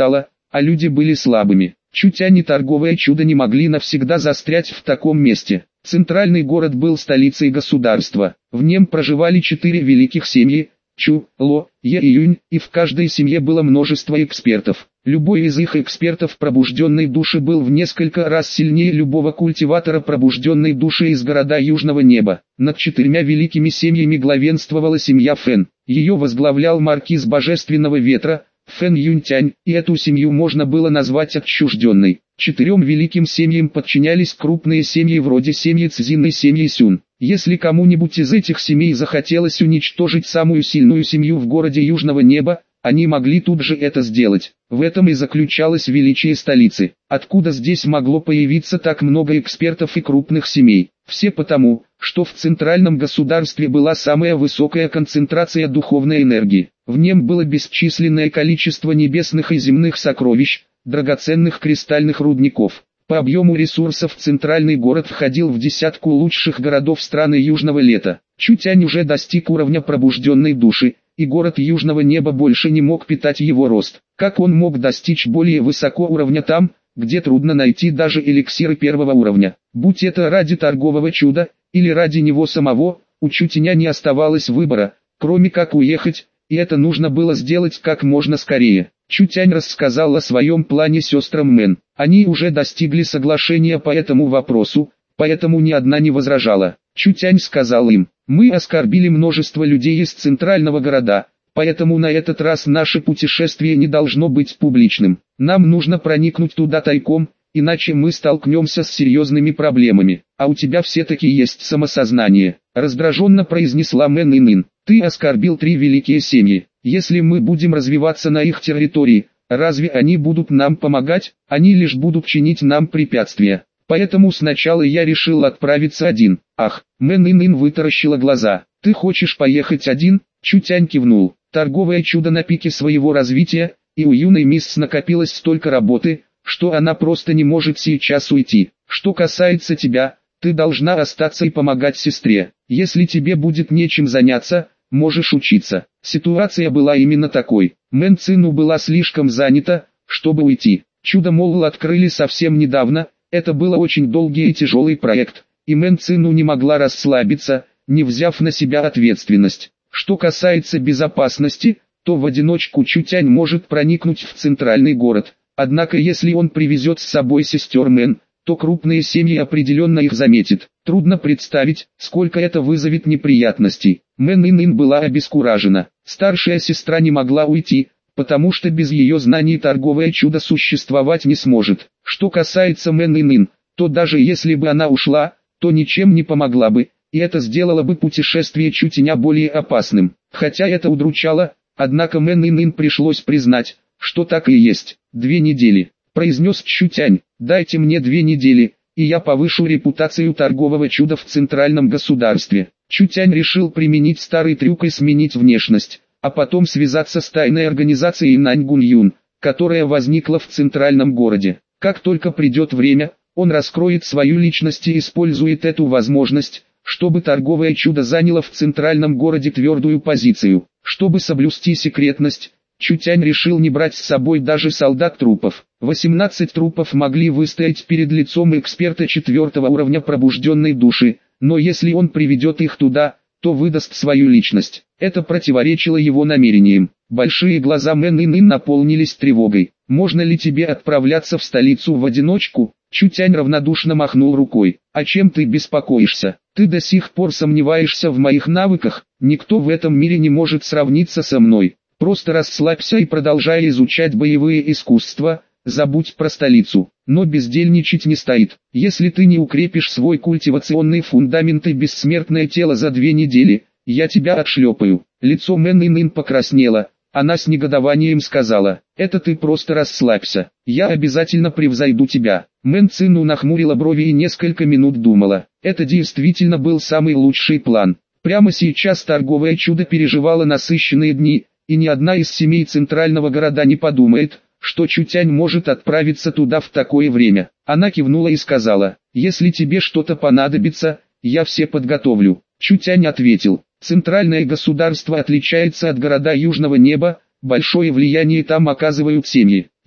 а люди были слабыми. Чутянь и торговое чудо не могли навсегда застрять в таком месте. Центральный город был столицей государства. В нем проживали 4 великих семьи – Чу, Ло, Е и Юнь, и в каждой семье было множество экспертов. Любой из их экспертов пробужденной души был в несколько раз сильнее любого культиватора пробужденной души из города Южного Неба. Над 4 великими семьями главенствовала семья Фэн. Ее возглавлял маркиз Божественного Ветра, Фэн Юньтянь, и эту семью можно было назвать отчужденной. 4 великим семьям подчинялись крупные семьи вроде семьи Цзин и семьи Сюн. Если кому-нибудь из этих семей захотелось уничтожить самую сильную семью в городе Южного Неба, они могли тут же это сделать. В этом и заключалось величие столицы. Откуда здесь могло появиться так много экспертов и крупных семей? Все потому, что в центральном государстве была самая высокая концентрация духовной энергии. В нем было бесчисленное количество небесных и земных сокровищ, драгоценных кристальных рудников. По объему ресурсов центральный город входил в десятку лучших городов страны Южного Лета. Чутянь уже достиг уровня пробужденной души, и город Южного Неба больше не мог питать его рост. Как он мог достичь более высокого уровня там, где трудно найти даже эликсиры первого уровня? Будь это ради торгового чуда, или ради него самого, у Чутяня не оставалось выбора, кроме как уехать, и это нужно было сделать как можно скорее. Чутянь рассказал о своем плане сестрам Мэн. Они уже достигли соглашения по этому вопросу, поэтому ни одна не возражала. Чутянь сказал им: «Мы оскорбили множество людей из центрального города, поэтому на этот раз наше путешествие не должно быть публичным. Нам нужно проникнуть туда тайком, иначе мы столкнемся с серьезными проблемами. А у тебя все-таки есть самосознание», — раздраженно произнесла Мэн Инин. «Ты оскорбил 3 великие семьи. Если мы будем развиваться на их территории, разве они будут нам помогать? Они лишь будут чинить нам препятствия. Поэтому сначала я решил отправиться один». «Ах!» — Мэн Инин вытаращила глаза. «Ты хочешь поехать один?» Чутянь кивнул. Торговое чудо на пике своего развития, и у юной мисс накопилось столько работы, что она просто не может сейчас уйти. Что касается тебя, ты должна остаться и помогать сестре. Если тебе будет нечем заняться, можешь учиться». Ситуация была именно такой. Мэн Цину была слишком занята, чтобы уйти. Чудо Молл открыли совсем недавно, это был очень долгий и тяжелый проект, и Мэн Цину не могла расслабиться, не взяв на себя ответственность. Что касается безопасности, то в одиночку Чутянь может проникнуть в центральный город. Однако если он привезет с собой сестер Мэн, то крупные семьи определенно их заметят. Трудно представить, сколько это вызовет неприятностей. Мэн Инин была обескуражена. Старшая сестра не могла уйти, потому что без ее знаний торговое чудо существовать не сможет. Что касается Мэн Инин, то даже если бы она ушла, то ничем не помогла бы, и это сделало бы путешествие Чутяня более опасным. Хотя это удручало, однако Мэн Инин пришлось признать, что так и есть. 2 недели, произнес Чутянь, дайте мне 2 недели, и я повышу репутацию торгового чуда в центральном государстве. Чутянь решил применить старый трюк и сменить внешность, а потом связаться с тайной организацией Наньгунь-Юн, которая возникла в центральном городе. Как только придет время, он раскроет свою личность и использует эту возможность, чтобы торговое чудо заняло в центральном городе твердую позицию. Чтобы соблюсти секретность, Чутянь решил не брать с собой даже солдат трупов. 18 трупов могли выстоять перед лицом эксперта 4-го уровня пробужденной души, но если он приведет их туда, то выдаст свою личность. Это противоречило его намерениям. Большие глаза Мэн Инин наполнились тревогой. «Можно ли тебе отправляться в столицу в одиночку?» Чутянь равнодушно махнул рукой. «А чем ты беспокоишься? Ты до сих пор сомневаешься в моих навыках? Никто в этом мире не может сравниться со мной. Просто расслабься и продолжай изучать боевые искусства, забудь про столицу. Но бездельничать не стоит. Если ты не укрепишь свой культивационный фундамент и бессмертное тело за 2 недели, я тебя отшлепаю». Лицо Мэн Инин покраснело. Она с негодованием сказала: «Это ты просто расслабься. Я обязательно превзойду тебя». Мэн Цину нахмурила брови и несколько минут думала. Это действительно был самый лучший план. Прямо сейчас торговое чудо переживало насыщенные дни, и ни одна из семей центрального города не подумает, что Чутянь может отправиться туда в такое время. Она кивнула и сказала: «Если тебе что-то понадобится, я все подготовлю». Чутянь ответил: «Центральное государство отличается от города Южного Неба, большое влияние там оказывают семьи.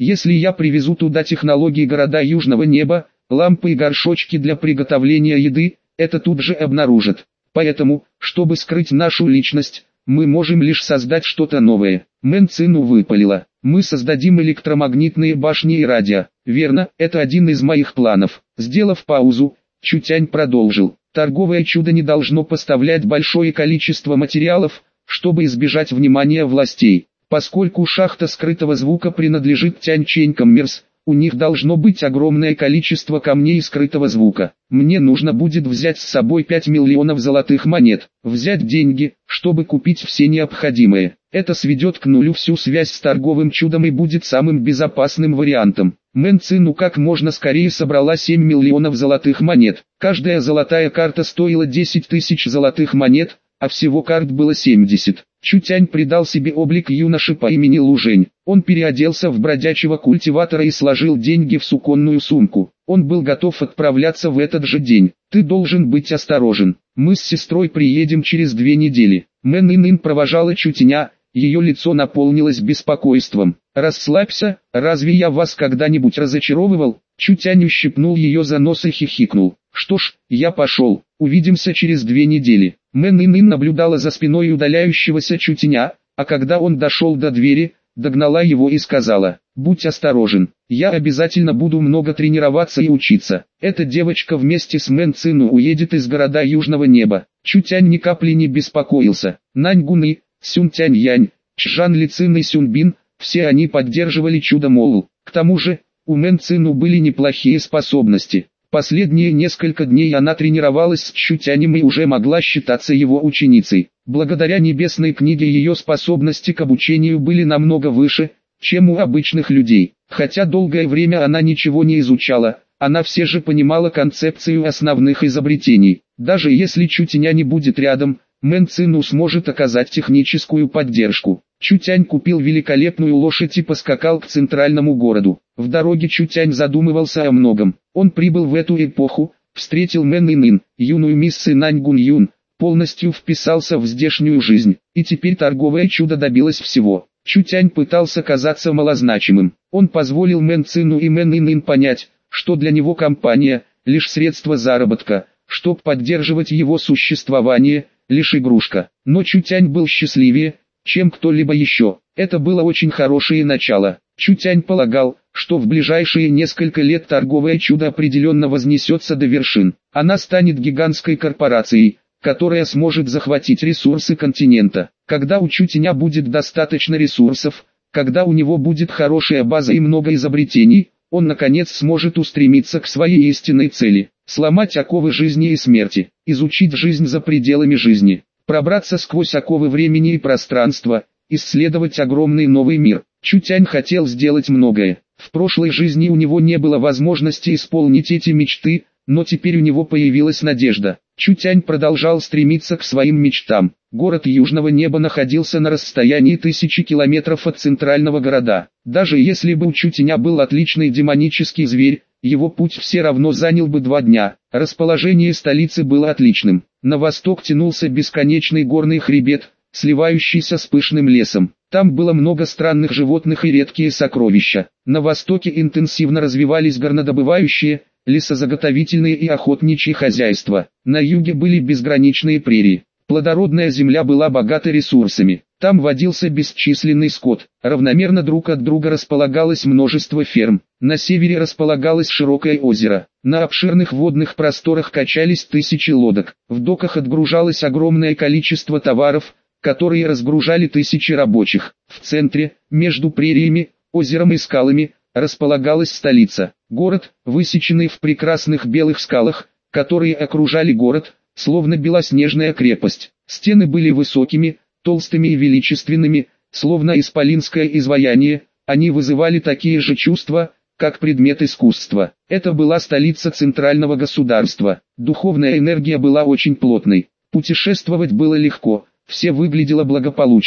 Если я привезу туда технологии города Южного неба, лампы и горшочки для приготовления еды, это тут же обнаружат. Поэтому, чтобы скрыть нашу личность, мы можем лишь создать что-то новое. Мэн Цину выпалила. Мы создадим электромагнитные башни и радио. Верно, это один из моих планов. Сделав паузу, Чутянь продолжил. Торговое чудо не должно поставлять большое количество материалов, чтобы избежать внимания властей. Поскольку шахта скрытого звука принадлежит Тяньчэнь Коммерс, у них должно быть огромное количество камней скрытого звука. Мне нужно будет взять с собой 5 миллионов золотых монет. Взять деньги, чтобы купить все необходимое. Это сведет к нулю всю связь с торговым чудом и будет самым безопасным вариантом. Мэн Цину как можно скорее собрала 7 миллионов золотых монет. Каждая золотая карта стоила 10 тысяч золотых монет, а всего карт было 70. Чутянь придал себе облик юноши по имени Лужень. Он переоделся в бродячего культиватора и сложил деньги в суконную сумку. Он был готов отправляться в этот же день. Ты должен быть осторожен. Мы с сестрой приедем через 2 недели. Мэн Ин провожала Чутяня, ее лицо наполнилось беспокойством. «Расслабься, разве я вас когда-нибудь разочаровывал?» Чутянь ущипнул ее за нос и хихикнул. «Что ж, я пошел, увидимся через 2 недели». Мэн Ин наблюдала за спиной удаляющегося Чутяня, а когда он дошел до двери, догнала его и сказала: «Будь осторожен, я обязательно буду много тренироваться и учиться». Эта девочка вместе с Мэн Цину уедет из города Южного неба. Чутянь ни капли не беспокоился. Наньгуны, Сюнтянь-Янь, Чжан Лицин и Сюнбин, все они поддерживали чудо Моул. К тому же, у Мэн Цину были неплохие способности. Последние несколько дней она тренировалась с Чутянем и уже могла считаться его ученицей. Благодаря небесной книге ее способности к обучению были намного выше, чем у обычных людей. Хотя долгое время она ничего не изучала, она все же понимала концепцию основных изобретений. Даже если Чутяня не будет рядом, Мэн Цину сможет оказать техническую поддержку. Чутянь купил великолепную лошадь и поскакал к центральному городу. В дороге Чутянь задумывался о многом. Он прибыл в эту эпоху, встретил Мэн Ин, юную мисс Наньгун Юн, полностью вписался в здешнюю жизнь, и теперь торговое чудо добилось всего. Чутянь пытался казаться малозначимым. Он позволил Мэн Цину и Мэн Ин понять, что для него компания – лишь средство заработка, чтобы поддерживать его существование – лишь игрушка. Но Чутянь был счастливее, чем кто-либо еще. Это было очень хорошее начало. Чутянь полагал, что в ближайшие несколько лет торговое чудо определенно вознесется до вершин. Она станет гигантской корпорацией, которая сможет захватить ресурсы континента. Когда у Чутяня будет достаточно ресурсов, когда у него будет хорошая база и много изобретений, он наконец сможет устремиться к своей истинной цели. Сломать оковы жизни и смерти, изучить жизнь за пределами жизни, пробраться сквозь оковы времени и пространства, исследовать огромный новый мир. Чутянь хотел сделать многое. В прошлой жизни у него не было возможности исполнить эти мечты, но теперь у него появилась надежда. Чутянь продолжал стремиться к своим мечтам. Город Южного неба находился на расстоянии 1000 километров от центрального города. Даже если бы у Чутяня был отличный демонический зверь, его путь все равно занял бы 2 дня. Расположение столицы было отличным. На восток тянулся бесконечный горный хребет, сливающийся с пышным лесом. Там было много странных животных и редкие сокровища. На востоке интенсивно развивались горнодобывающие, лесозаготовительные и охотничьи хозяйства. На юге были безграничные прерии. Плодородная земля была богата ресурсами. Там водился бесчисленный скот. Равномерно друг от друга располагалось множество ферм. На севере располагалось широкое озеро. На обширных водных просторах качались тысячи лодок. В доках отгружалось огромное количество товаров, которые разгружали тысячи рабочих. В центре, между прериями, озером и скалами, располагалась столица. Город, высеченный в прекрасных белых скалах, которые окружали город, словно белоснежная крепость. Стены были высокими, толстыми и величественными, словно исполинское изваяние, они вызывали такие же чувства, как предмет искусства. Это была столица центрального государства. Духовная энергия была очень плотной. Путешествовать было легко, все выглядело благополучным.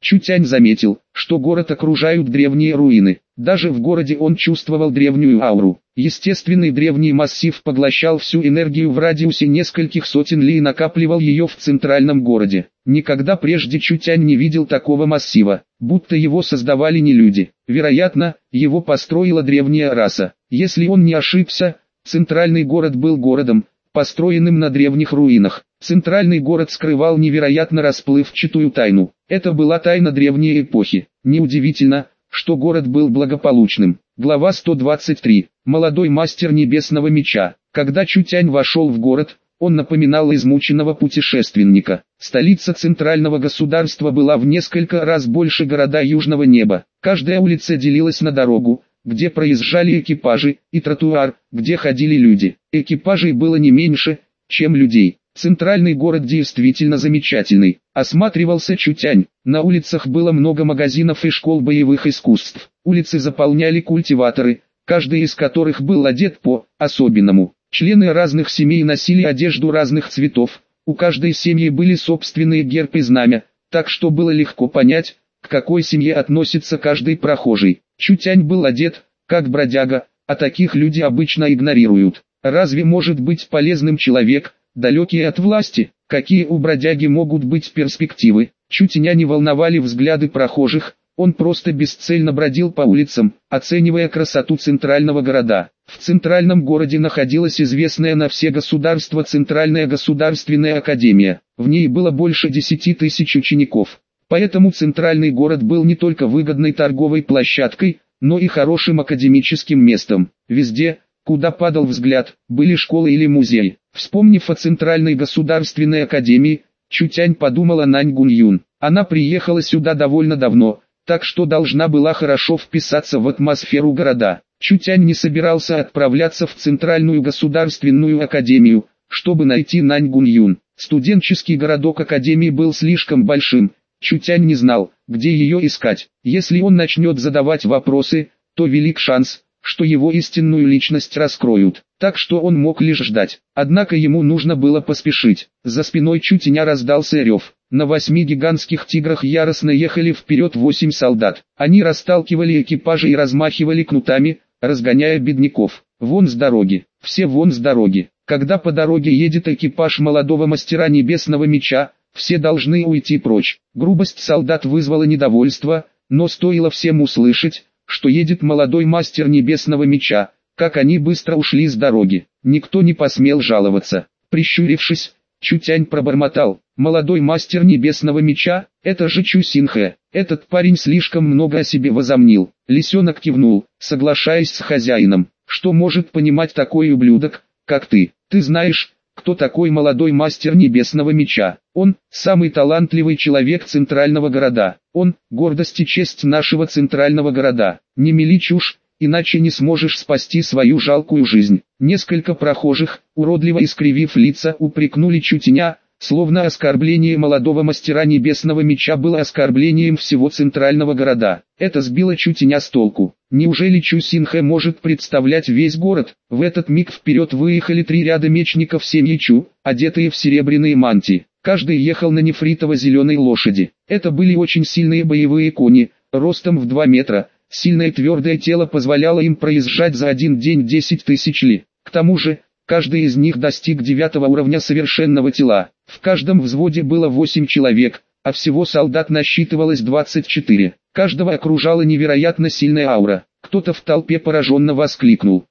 Чутянь заметил, что город окружают древние руины. Даже в городе он чувствовал древнюю ауру. Естественный древний массив поглощал всю энергию в радиусе нескольких сотен ли и накапливал ее в центральном городе. Никогда прежде Чутянь не видел такого массива, будто его создавали не люди. Вероятно, его построила древняя раса. Если он не ошибся, центральный город был городом, построенным на древних руинах. Центральный город скрывал невероятно расплывчатую тайну. Это была тайна древней эпохи. Неудивительно, что город был благополучным. Глава 123. Молодой мастер небесного меча. Когда Чутянь вошел в город, он напоминал измученного путешественника. Столица центрального государства была в несколько раз больше города южного неба. Каждая улица делилась на дорогу, где проезжали экипажи, и тротуар, где ходили люди. Экипажей было не меньше, чем людей. Центральный город действительно замечательный. Осматривался Чутянь. На улицах было много магазинов и школ боевых искусств. Улицы заполняли культиваторы, каждый из которых был одет по-особенному. Члены разных семей носили одежду разных цветов. У каждой семьи были собственные герб и знамя, так что было легко понять, к какой семье относится каждый прохожий. Чутянь был одет, как бродяга, а таких люди обычно игнорируют. Разве может быть полезным человек, далекий от власти? Какие у бродяги могут быть перспективы? Чутяня не волновали взгляды прохожих, он просто бесцельно бродил по улицам, оценивая красоту центрального города. В центральном городе находилась известная на все государства Центральная государственная академия. В ней было больше 10 тысяч учеников. Поэтому центральный город был не только выгодной торговой площадкой, но и хорошим академическим местом. Везде, куда падал взгляд, были школы или музеи. Вспомнив о Центральной государственной академии, Чутянь подумал о Нань Гуньюн. Она приехала сюда довольно давно, так что должна была хорошо вписаться в атмосферу города. Чутянь не собирался отправляться в Центральную государственную академию, чтобы найти Нань Гуньюн. Студенческий городок академии был слишком большим. Чутянь не знал, где ее искать. Если он начнет задавать вопросы, то велик шанс, что его истинную личность раскроют. Так что он мог лишь ждать. Однако ему нужно было поспешить. За спиной Чутяня раздался рев. На 8 гигантских тиграх яростно ехали вперед 8 солдат. Они расталкивали экипажи и размахивали кнутами, разгоняя бедняков. Вон с дороги. Все вон с дороги. Когда по дороге едет экипаж молодого мастера небесного меча, все должны уйти прочь. Грубость солдат вызвала недовольство, но стоило всем услышать, что едет молодой мастер небесного меча, как они быстро ушли с дороги. Никто не посмел жаловаться. Прищурившись, Чутянь пробормотал: «Молодой мастер небесного меча, это же Чу Синхэ. Этот парень слишком много о себе возомнил». Лисенок кивнул, соглашаясь с хозяином. «Что может понимать такой ублюдок, как ты? Ты знаешь, кто такой молодой мастер небесного меча? Он – самый талантливый человек центрального города. Он – гордость и честь нашего центрального города. Не мели чушь, иначе не сможешь спасти свою жалкую жизнь». Несколько прохожих, уродливо искривив лица, упрекнули Чутяня, словно оскорбление молодого мастера небесного меча было оскорблением всего центрального города. Это сбило Чутяня с толку. Неужели Чу Синхэ может представлять весь город? В этот миг вперед выехали 3 ряда мечников семьи Чу, одетые в серебряные мантии. Каждый ехал на нефритово-зеленой лошади. Это были очень сильные боевые кони, ростом в 2 метра. Сильное твердое тело позволяло им проезжать за один день 10 тысяч ли. К тому же, каждый из них достиг 9 уровня совершенного тела. В каждом взводе было 8 человек, а всего солдат насчитывалось 24. Каждого окружала невероятно сильная аура. Кто-то в толпе пораженно воскликнул: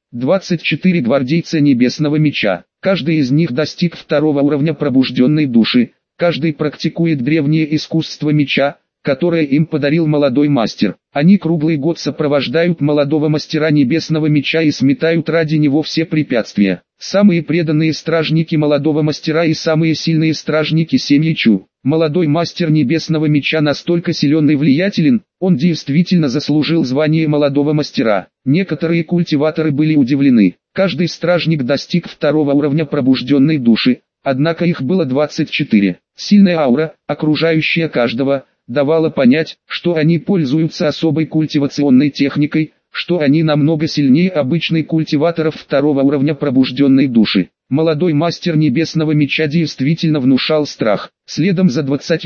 24 гвардейца небесного меча. Каждый из них достиг 2 уровня пробужденной души. Каждый практикует древнее искусство меча, которое им подарил молодой мастер. Они круглый год сопровождают молодого мастера небесного меча и сметают ради него все препятствия. Самые преданные стражники молодого мастера и самые сильные стражники семьи Чу. Молодой мастер небесного меча настолько силен и влиятелен, он действительно заслужил звание молодого мастера. Некоторые культиваторы были удивлены. Каждый стражник достиг 2 уровня пробужденной души, однако их было 24. Сильная аура, окружающая каждого, давала понять, что они пользуются особой культивационной техникой, что они намного сильнее обычных культиваторов 2 уровня пробужденной души. Молодой мастер небесного меча действительно внушал страх. Следом за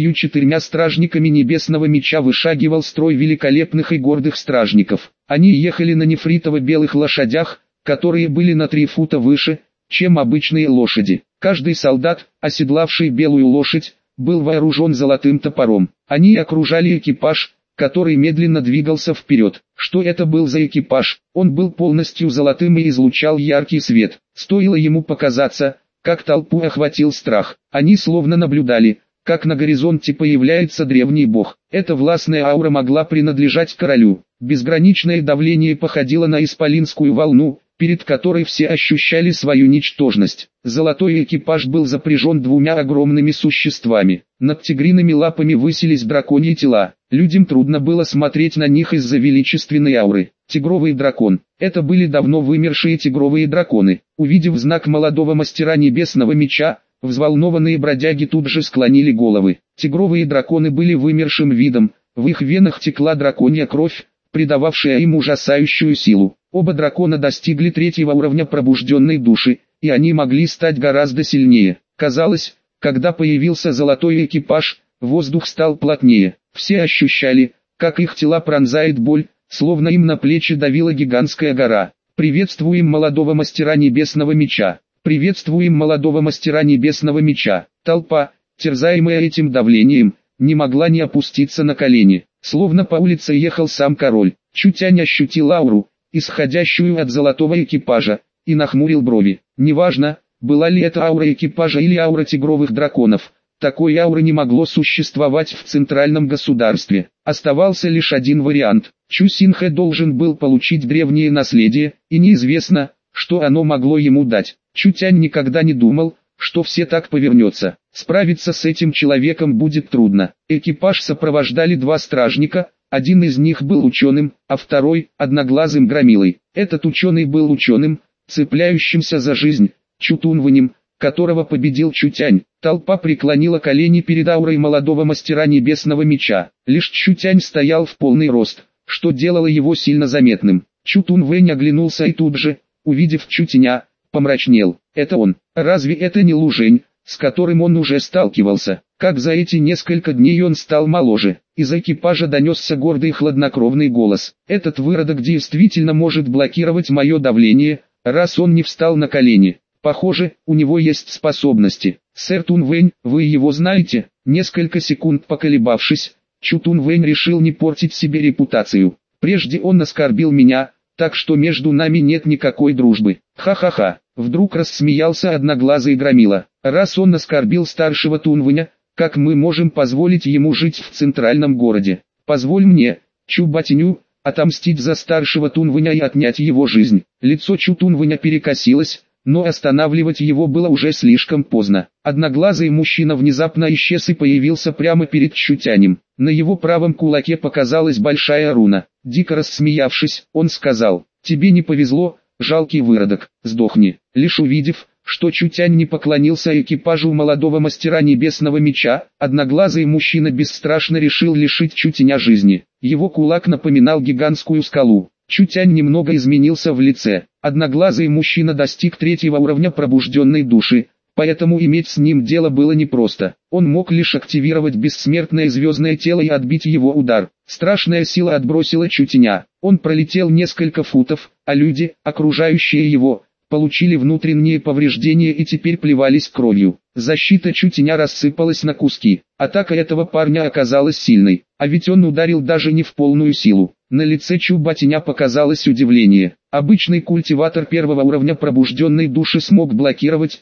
24 стражниками небесного меча вышагивал строй великолепных и гордых стражников. Они ехали на нефритово-белых лошадях, которые были на 3 фута выше, чем обычные лошади. Каждый солдат, оседлавший белую лошадь, был вооружен золотым топором. Они окружали экипаж, который медленно двигался вперед. Что это был за экипаж? Он был полностью золотым и излучал яркий свет. Стоило ему показаться, как толпу охватил страх. Они словно наблюдали, как на горизонте появляется древний бог. Эта властная аура могла принадлежать королю. Безграничное давление походило на исполинскую волну, перед которой все ощущали свою ничтожность. Золотой экипаж был запряжен 2 огромными существами. Над тигриными лапами высились драконьи тела. Людям трудно было смотреть на них из-за величественной ауры. Тигровый дракон. Это были давно вымершие тигровые драконы. Увидев знак молодого мастера небесного меча, взволнованные бродяги тут же склонили головы. Тигровые драконы были вымершим видом, в их венах текла драконья кровь, придававшая им ужасающую силу. Оба дракона достигли 3-го уровня пробужденной души, и они могли стать гораздо сильнее. Казалось, когда появился золотой экипаж, воздух стал плотнее. Все ощущали, как их тела пронзает боль, словно им на плечи давила гигантская гора. «Приветствуем молодого мастера небесного меча! Приветствуем молодого мастера небесного меча!» Толпа, терзаемая этим давлением, не могла не опуститься на колени. Словно по улице ехал сам король. Чутянь ощутил ауру, исходящую от золотого экипажа, и нахмурил брови. Неважно, была ли это аура экипажа или аура тигровых драконов, такой ауры не могло существовать в центральном государстве. Оставался лишь один вариант. Чу Синхэ должен был получить древнее наследие, и неизвестно, что оно могло ему дать. Чутянь никогда не думал, что все так повернется. Справиться с этим человеком будет трудно. Экипаж сопровождали 2 стражника, один из них был ученым, а второй – одноглазым громилой. Этот ученый был ученым, цепляющимся за жизнь, Чутунванем, которого победил Чутянь. Толпа преклонила колени перед аурой молодого мастера небесного меча. Лишь Чутянь стоял в полный рост, что делало его сильно заметным. Чутунвэнь оглянулся и тут же, увидев Чутяня, помрачнел. Это он. Разве это не Лужень, с которым он уже сталкивался? Как за эти несколько дней он стал моложе. Из экипажа донесся гордый и хладнокровный голос. Этот выродок действительно может блокировать мое давление, раз он не встал на колени. Похоже, у него есть способности. Сэр Тунвэнь, вы его знаете? Несколько секунд поколебавшись, Чу Тунвэнь решил не портить себе репутацию. Прежде он оскорбил меня, так что между нами нет никакой дружбы. Ха-ха-ха. Вдруг рассмеялся одноглазый громила. Раз он оскорбил старшего Тунвэня, как мы можем позволить ему жить в центральном городе? Позволь мне, Чу Батиню, отомстить за старшего Тунвэня и отнять его жизнь. Лицо Чу Тунвэня перекосилось, но останавливать его было уже слишком поздно. Одноглазый мужчина внезапно исчез и появился прямо перед Чутянем. На его правом кулаке показалась большая руна. Дико рассмеявшись, он сказал: «Тебе не повезло, жалкий выродок, сдохни». Лишь увидев, что Чутянь не поклонился экипажу молодого мастера небесного меча, одноглазый мужчина бесстрашно решил лишить Чутяня жизни. Его кулак напоминал гигантскую скалу. Чутянь немного изменился в лице. Одноглазый мужчина достиг 3-го уровня пробужденной души, поэтому иметь с ним дело было непросто. Он мог лишь активировать бессмертное звездное тело и отбить его удар. Страшная сила отбросила Чутяня. Он пролетел несколько футов, а люди, окружающие его, получили внутренние повреждения и теперь плевались кровью. Защита Чутяня рассыпалась на куски. Атака этого парня оказалась сильной, а ведь он ударил даже не в полную силу. На лице Чу Батиня показалось удивление. Обычный культиватор 1-го уровня пробужденной души смог блокировать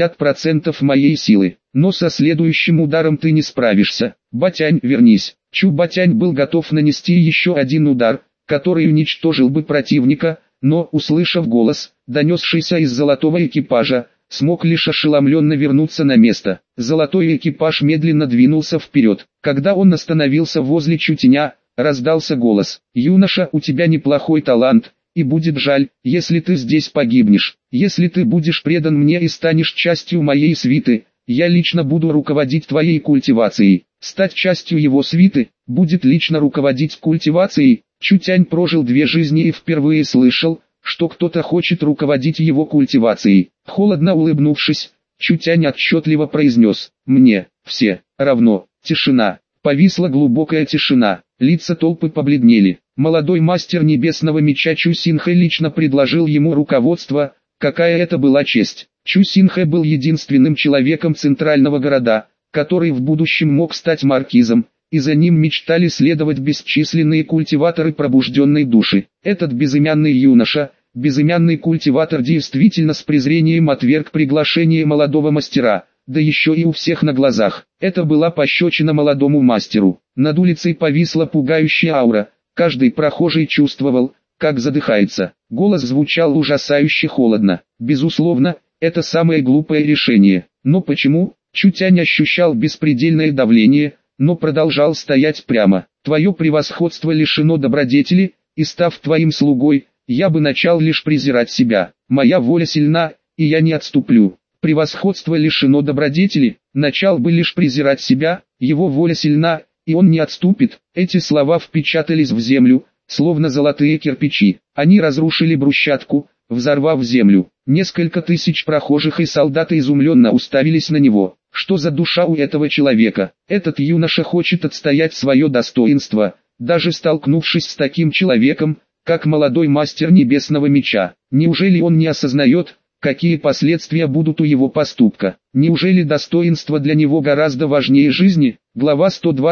50% моей силы, но со следующим ударом ты не справишься. Батянь, вернись. Чу Батянь был готов нанести еще один удар, который уничтожил бы противника, но, услышав голос, донесшийся из золотого экипажа, смог лишь ошеломленно вернуться на место. Золотой экипаж медленно двинулся вперед. Когда он остановился возле Чутяня, раздался голос: «Юноша, у тебя неплохой талант, и будет жаль, если ты здесь погибнешь. Если ты будешь предан мне и станешь частью моей свиты, я лично буду руководить твоей культивацией». Стать частью его свиты, будет лично руководить культивацией. Чутянь прожил 2 жизни и впервые слышал, что кто-то хочет руководить его культивацией. Холодно улыбнувшись, Чутянь отчетливо произнес: «Мне все равно». Тишина. Повисла глубокая тишина. Лица толпы побледнели. Молодой мастер небесного меча Чу Синхэ лично предложил ему руководство. Какая это была честь. Чу Синхэ был единственным человеком центрального города, который в будущем мог стать маркизом, и за ним мечтали следовать бесчисленные культиваторы пробужденной души. Этот безымянный юноша, безымянный культиватор, действительно с презрением отверг приглашение молодого мастера, да еще и у всех на глазах. Это была пощечина молодому мастеру. Над улицей повисла пугающая аура, каждый прохожий чувствовал, как задыхается. Голос звучал ужасающе холодно. Безусловно, это самое глупое решение. Но почему? Чутянь ощущал беспредельное давление, но продолжал стоять прямо. Твое превосходство лишено добродетели, и став твоим слугой, я бы начал лишь презирать себя. Моя воля сильна, и я не отступлю. Превосходство лишено добродетели, начал бы лишь презирать себя, его воля сильна, и он не отступит. Эти слова впечатались в землю, словно золотые кирпичи. Они разрушили брусчатку, взорвав землю. Несколько тысяч прохожих и солдат изумленно уставились на него. Что за душа у этого человека? Этот юноша хочет отстоять свое достоинство, даже столкнувшись с таким человеком, как молодой мастер небесного меча. Неужели он не осознает, какие последствия будут у его поступка? Неужели достоинство для него гораздо важнее жизни? Глава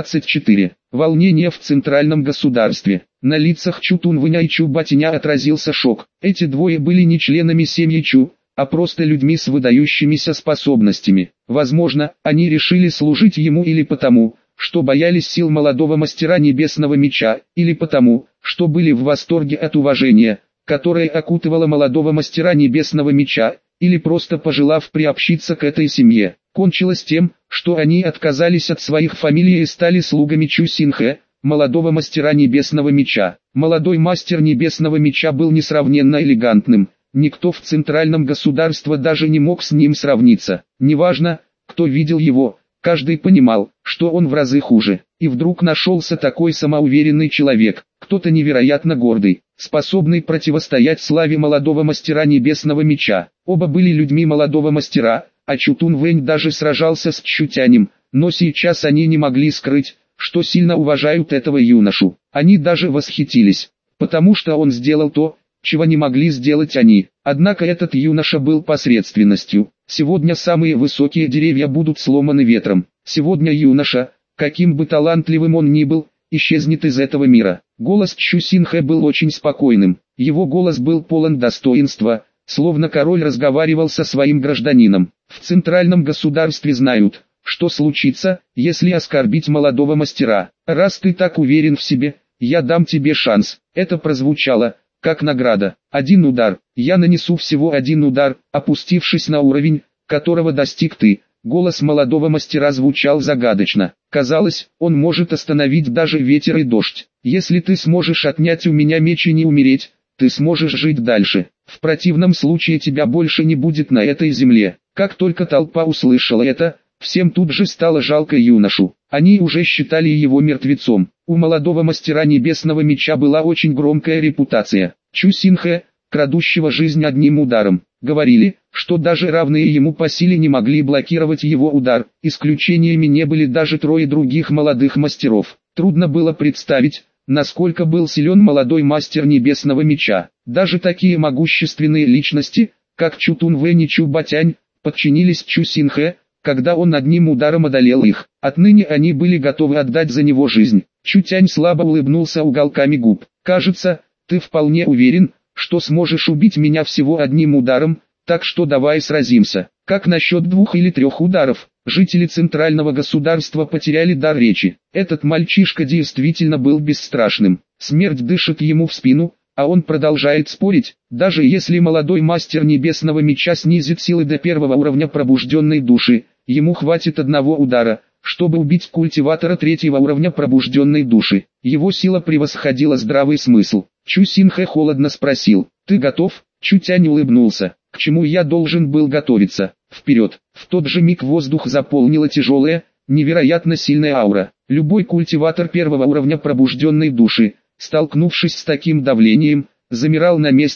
124. Волнение в центральном государстве. На лицах Чу Тунвэня и Чу Батиня отразился шок. Эти двое были не членами семьи Чу, а просто людьми с выдающимися способностями. Возможно, они решили служить ему или потому, что боялись сил молодого мастера небесного меча, или потому, что были в восторге от уважения, которое окутывало молодого мастера небесного меча, или просто пожелав приобщиться к этой семье. Кончилось тем, что они отказались от своих фамилий и стали слугами Чу Синхэ, молодого мастера небесного меча. Молодой мастер небесного меча был несравненно элегантным, никто в центральном государстве даже не мог с ним сравниться. Неважно, кто видел его, каждый понимал, что он в разы хуже. И вдруг нашелся такой самоуверенный человек, кто-то невероятно гордый, способный противостоять славе молодого мастера небесного меча. Оба были людьми молодого мастера, а Чу Тунвэнь даже сражался с Чутянем, но сейчас они не могли скрыть, что сильно уважают этого юношу. Они даже восхитились, потому что он сделал то, чего не могли сделать они. Однако этот юноша был посредственностью. Сегодня самые высокие деревья будут сломаны ветром. Сегодня юноша, каким бы талантливым он ни был, исчезнет из этого мира. Голос Чу Синхэ был очень спокойным. Его голос был полон достоинства, словно король разговаривал со своим гражданином. В центральном государстве знают, что случится, если оскорбить молодого мастера. Раз ты так уверен в себе, я дам тебе шанс. Это прозвучало как награда. Один удар. Я нанесу всего один удар, опустившись на уровень, которого достиг ты. Голос молодого мастера звучал загадочно. Казалось, он может остановить даже ветер и дождь. Если ты сможешь отнять у меня меч и не умереть, ты сможешь жить дальше. В противном случае тебя больше не будет на этой земле. Как только толпа услышала это, всем тут же стало жалко юношу. Они уже считали его мертвецом. У молодого мастера небесного меча была очень громкая репутация. Чу Синхэ, крадущего жизнь одним ударом. Говорили, что даже равные ему по силе не могли блокировать его удар. Исключениями не были даже трое других молодых мастеров. Трудно было представить, насколько был силен молодой мастер небесного меча. Даже такие могущественные личности, как Чу Тунвэнь и Чу Батянь, подчинились Чу Синхэ, когда он одним ударом одолел их. Отныне они были готовы отдать за него жизнь. Чутянь слабо улыбнулся уголками губ. «Кажется, ты вполне уверен, что сможешь убить меня всего одним ударом, так что давай сразимся. Как насчет 2 или 3 ударов?» Жители центрального государства потеряли дар речи. Этот мальчишка действительно был бесстрашным. Смерть дышит ему в спину, а он продолжает спорить. Даже если молодой мастер небесного меча снизит силы до 1-го уровня пробужденной души, ему хватит одного удара, чтобы убить культиватора 3-го уровня пробужденной души. Его сила превосходила здравый смысл. Чу Синхэ холодно спросил: «Ты готов?» Чутянь улыбнулся. «К чему я должен был готовиться? Вперед!» В тот же миг воздух заполнила тяжелая, невероятно сильная аура. Любой культиватор 1-го уровня пробужденной души, столкнувшись с таким давлением, замирал на месте,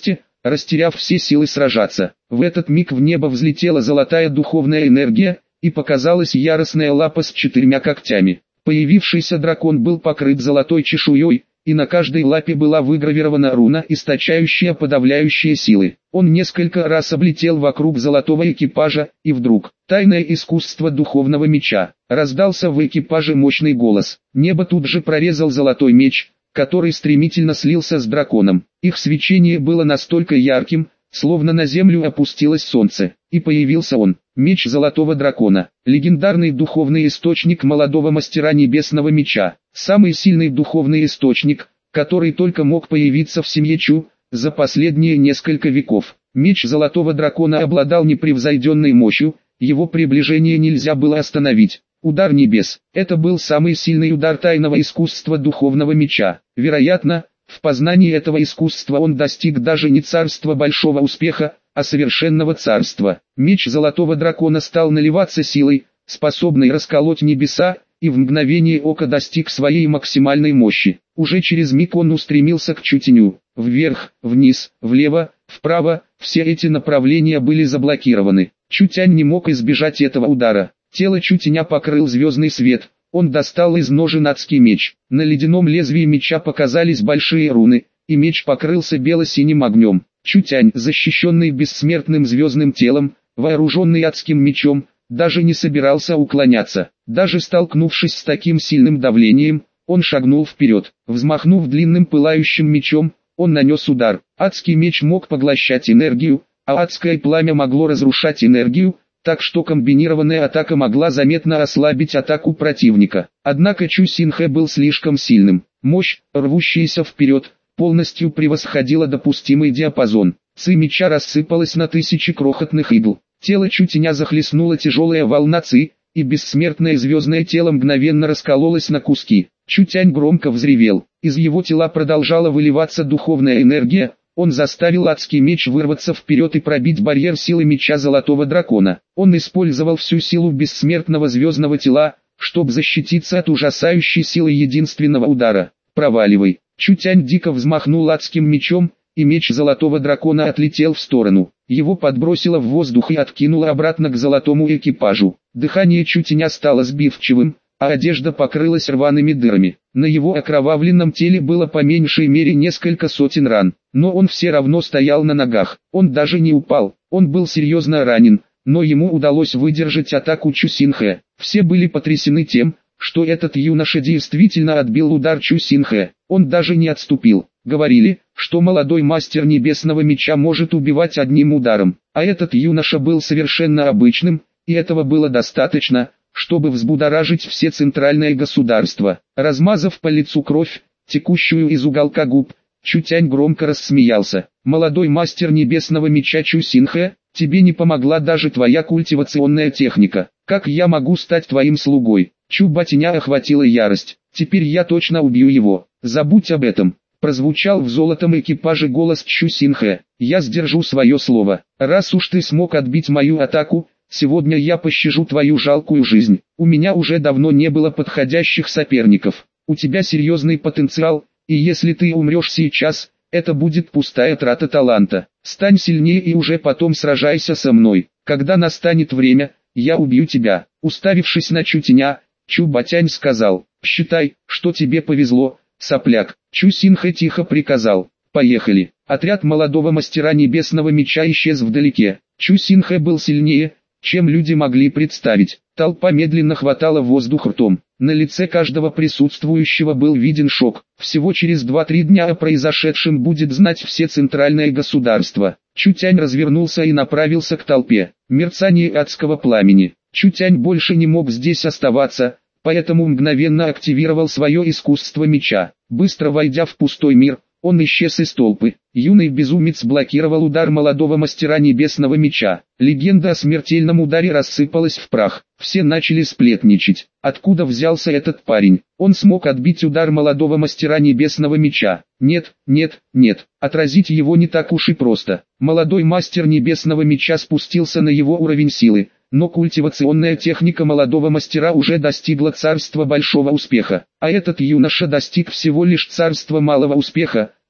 растеряв все силы сражаться. В этот миг в небо взлетела золотая духовная энергия, и показалась яростная лапа с 4 когтями. Появившийся дракон был покрыт золотой чешуей, и на каждой лапе была выгравирована руна, источающая подавляющие силы. Он несколько раз облетел вокруг золотого экипажа, и вдруг, тайное искусство духовного меча, раздался в экипаже мощный голос. Небо тут же прорезал золотой меч, который стремительно слился с драконом. Их свечение было настолько ярким, словно на землю опустилось солнце, и появился он, меч золотого дракона, легендарный духовный источник молодого мастера небесного меча, самый сильный духовный источник, который только мог появиться в семье Чу за последние несколько веков. Меч золотого дракона обладал непревзойденной мощью, его приближение нельзя было остановить. Удар небес – это был самый сильный удар тайного искусства духовного меча. Вероятно, в познании этого искусства он достиг даже не царства большого успеха, а совершенного царства. Меч золотого дракона стал наливаться силой, способной расколоть небеса, и в мгновение ока достиг своей максимальной мощи. Уже через миг он устремился к Чутяню. Вверх, вниз, влево, вправо, все эти направления были заблокированы. Чутянь не мог избежать этого удара. Тело Чутяня покрыл звездный свет. Он достал из ножен адский меч. На ледяном лезвии меча показались большие руны, и меч покрылся бело-синим огнем. Чутянь, защищенный бессмертным звездным телом, вооруженный адским мечом, даже не собирался уклоняться. Даже столкнувшись с таким сильным давлением, он шагнул вперед. Взмахнув длинным пылающим мечом, он нанес удар. Адский меч мог поглощать энергию, а адское пламя могло разрушать энергию, так что комбинированная атака могла заметно ослабить атаку противника. Однако Чу Синхэ был слишком сильным. Мощь, рвущаяся вперед, полностью превосходила допустимый диапазон. Ци меча рассыпалась на тысячи крохотных игл. Тело Чутяня захлестнула тяжелая волна ци, и бессмертное звездное тело мгновенно раскололось на куски. Чутянь громко взревел. Из его тела продолжала выливаться духовная энергия. Он заставил адский меч вырваться вперед и пробить барьер силы меча золотого дракона. Он использовал всю силу бессмертного звездного тела, чтобы защититься от ужасающей силы единственного удара. «Проваливай!» Чутянь дико взмахнул адским мечом, и меч золотого дракона отлетел в сторону. Его подбросило в воздух и откинуло обратно к золотому экипажу. Дыхание Чутяня стало сбивчивым, а одежда покрылась рваными дырами. На его окровавленном теле было по меньшей мере несколько сотен ран, но он все равно стоял на ногах. Он даже не упал, он был серьезно ранен, но ему удалось выдержать атаку Чу Синхэ. Все были потрясены тем, что этот юноша действительно отбил удар Чу Синхэ. Он даже не отступил. Говорили, что молодой мастер небесного меча может убивать одним ударом, а этот юноша был совершенно обычным, и этого было достаточно, чтобы взбудоражить все центральные государства. Размазав по лицу кровь, текущую из уголка губ, Чутянь громко рассмеялся. «Молодой мастер небесного меча Чу Синхэ, тебе не помогла даже твоя культивационная техника. Как я могу стать твоим слугой?» Чу Батиня охватила ярость. «Теперь я точно убью его. Забудь об этом». Прозвучал в золотом экипаже голос Чу Синхэ. «Я сдержу свое слово. Раз уж ты смог отбить мою атаку, сегодня я пощажу твою жалкую жизнь. У меня уже давно не было подходящих соперников. У тебя серьезный потенциал, и если ты умрешь сейчас, это будет пустая трата таланта. Стань сильнее и уже потом сражайся со мной. Когда настанет время, я убью тебя». Уставившись на Чутяня, Чу Батянь сказал: «Считай, что тебе повезло, сопляк». Чу Синхэ тихо приказал: «Поехали». Отряд молодого мастера небесного меча исчез вдалеке. Чу Синхэ был сильнее, чем люди могли представить. Толпа медленно хватала воздух ртом. На лице каждого присутствующего был виден шок. Всего через 2-3 дня о произошедшем будет знать все центральные государства. Чутянь развернулся и направился к толпе. Мерцание адского пламени. Чутянь больше не мог здесь оставаться, поэтому мгновенно активировал свое искусство меча. Быстро войдя в пустой мир, он исчез из толпы. Юный безумец блокировал удар молодого мастера небесного меча. Легенда о смертельном ударе рассыпалась в прах. Все начали сплетничать. Откуда взялся этот парень? Он смог отбить удар молодого мастера небесного меча. Нет, нет, нет. Отразить его не так уж и просто. Молодой мастер небесного меча спустился на его уровень силы. Но культивационная техника молодого мастера уже достигла царства большого успеха, а этот юноша достиг всего лишь царства малого успеха,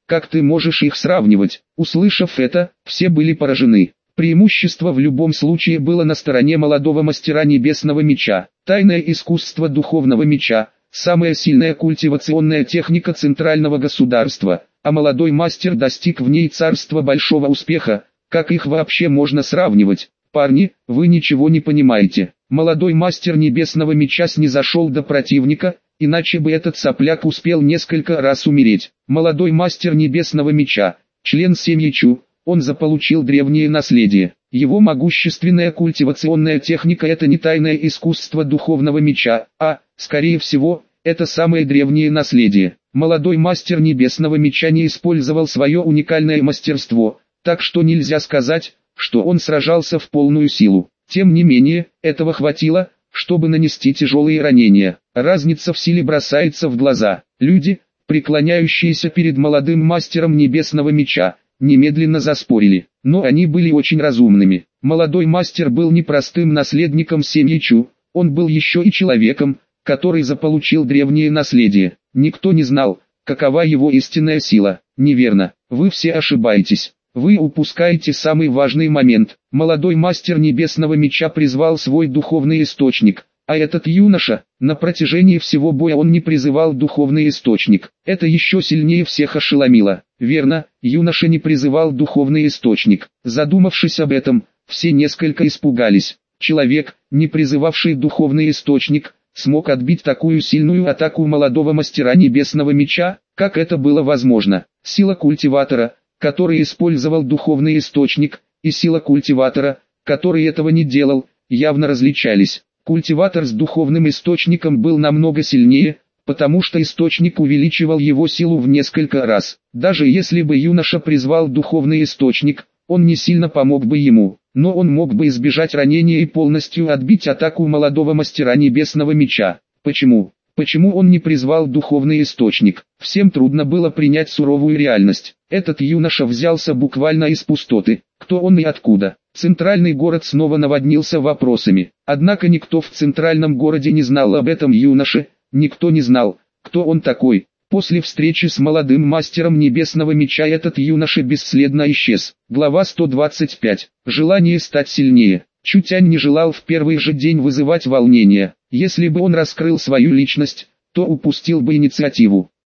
Как ты можешь их сравнивать? Услышав это, все были поражены. Преимущество в любом случае было на стороне молодого мастера небесного меча. Тайное искусство духовного меча, самая сильная культивационная техника центрального государства, а молодой мастер достиг в ней царства большого успеха. Как их вообще можно сравнивать? Парни, вы ничего не понимаете. Молодой мастер небесного меча снизошел до противника, иначе бы этот сопляк успел несколько раз умереть. Молодой мастер небесного меча, член семьи Чу, он заполучил древнее наследие. Его могущественная культивационная техника — это не тайное искусство духовного меча, а, скорее всего, это самое древнее наследие. Молодой мастер небесного меча не использовал свое уникальное мастерство, так что нельзя сказать, что он сражался в полную силу. Тем не менее, этого хватило, чтобы нанести тяжелые ранения. Разница в силе бросается в глаза. Люди, преклоняющиеся перед молодым мастером небесного меча, немедленно заспорили, но они были очень разумными. Молодой мастер был не простым наследником семьи Чу, он был еще и человеком, который заполучил древнее наследие. Никто не знал, какова его истинная сила. Неверно, вы все ошибаетесь. Вы упускаете самый важный момент. Молодой мастер небесного меча призвал свой духовный источник, а этот юноша, на протяжении всего боя он не призывал духовный источник. Это еще сильнее всех ошеломило. Верно, юноша не призывал духовный источник. Задумавшись об этом, все несколько испугались. Человек, не призывавший духовный источник, смог отбить такую сильную атаку молодого мастера небесного меча? Как это было возможно? Сила культиватора, который использовал духовный источник, и сила культиватора, который этого не делал, явно различались. Культиватор с духовным источником был намного сильнее, потому что источник увеличивал его силу в несколько раз. Даже если бы юноша призвал духовный источник, он не сильно помог бы ему, но он мог бы избежать ранения и полностью отбить атаку молодого мастера небесного меча. Почему? Почему он не призвал духовный источник? Всем трудно было принять суровую реальность. Этот юноша взялся буквально из пустоты. Кто он и откуда? Центральный город снова наводнился вопросами. Однако никто в центральном городе не знал об этом юноше, никто не знал, кто он такой. После встречи с молодым мастером небесного меча этот юноша бесследно исчез. Глава 125. Желание стать сильнее. Чутянь не желал в первый же день вызывать волнения. Если бы он раскрыл свою личность, то упустил бы инициативу.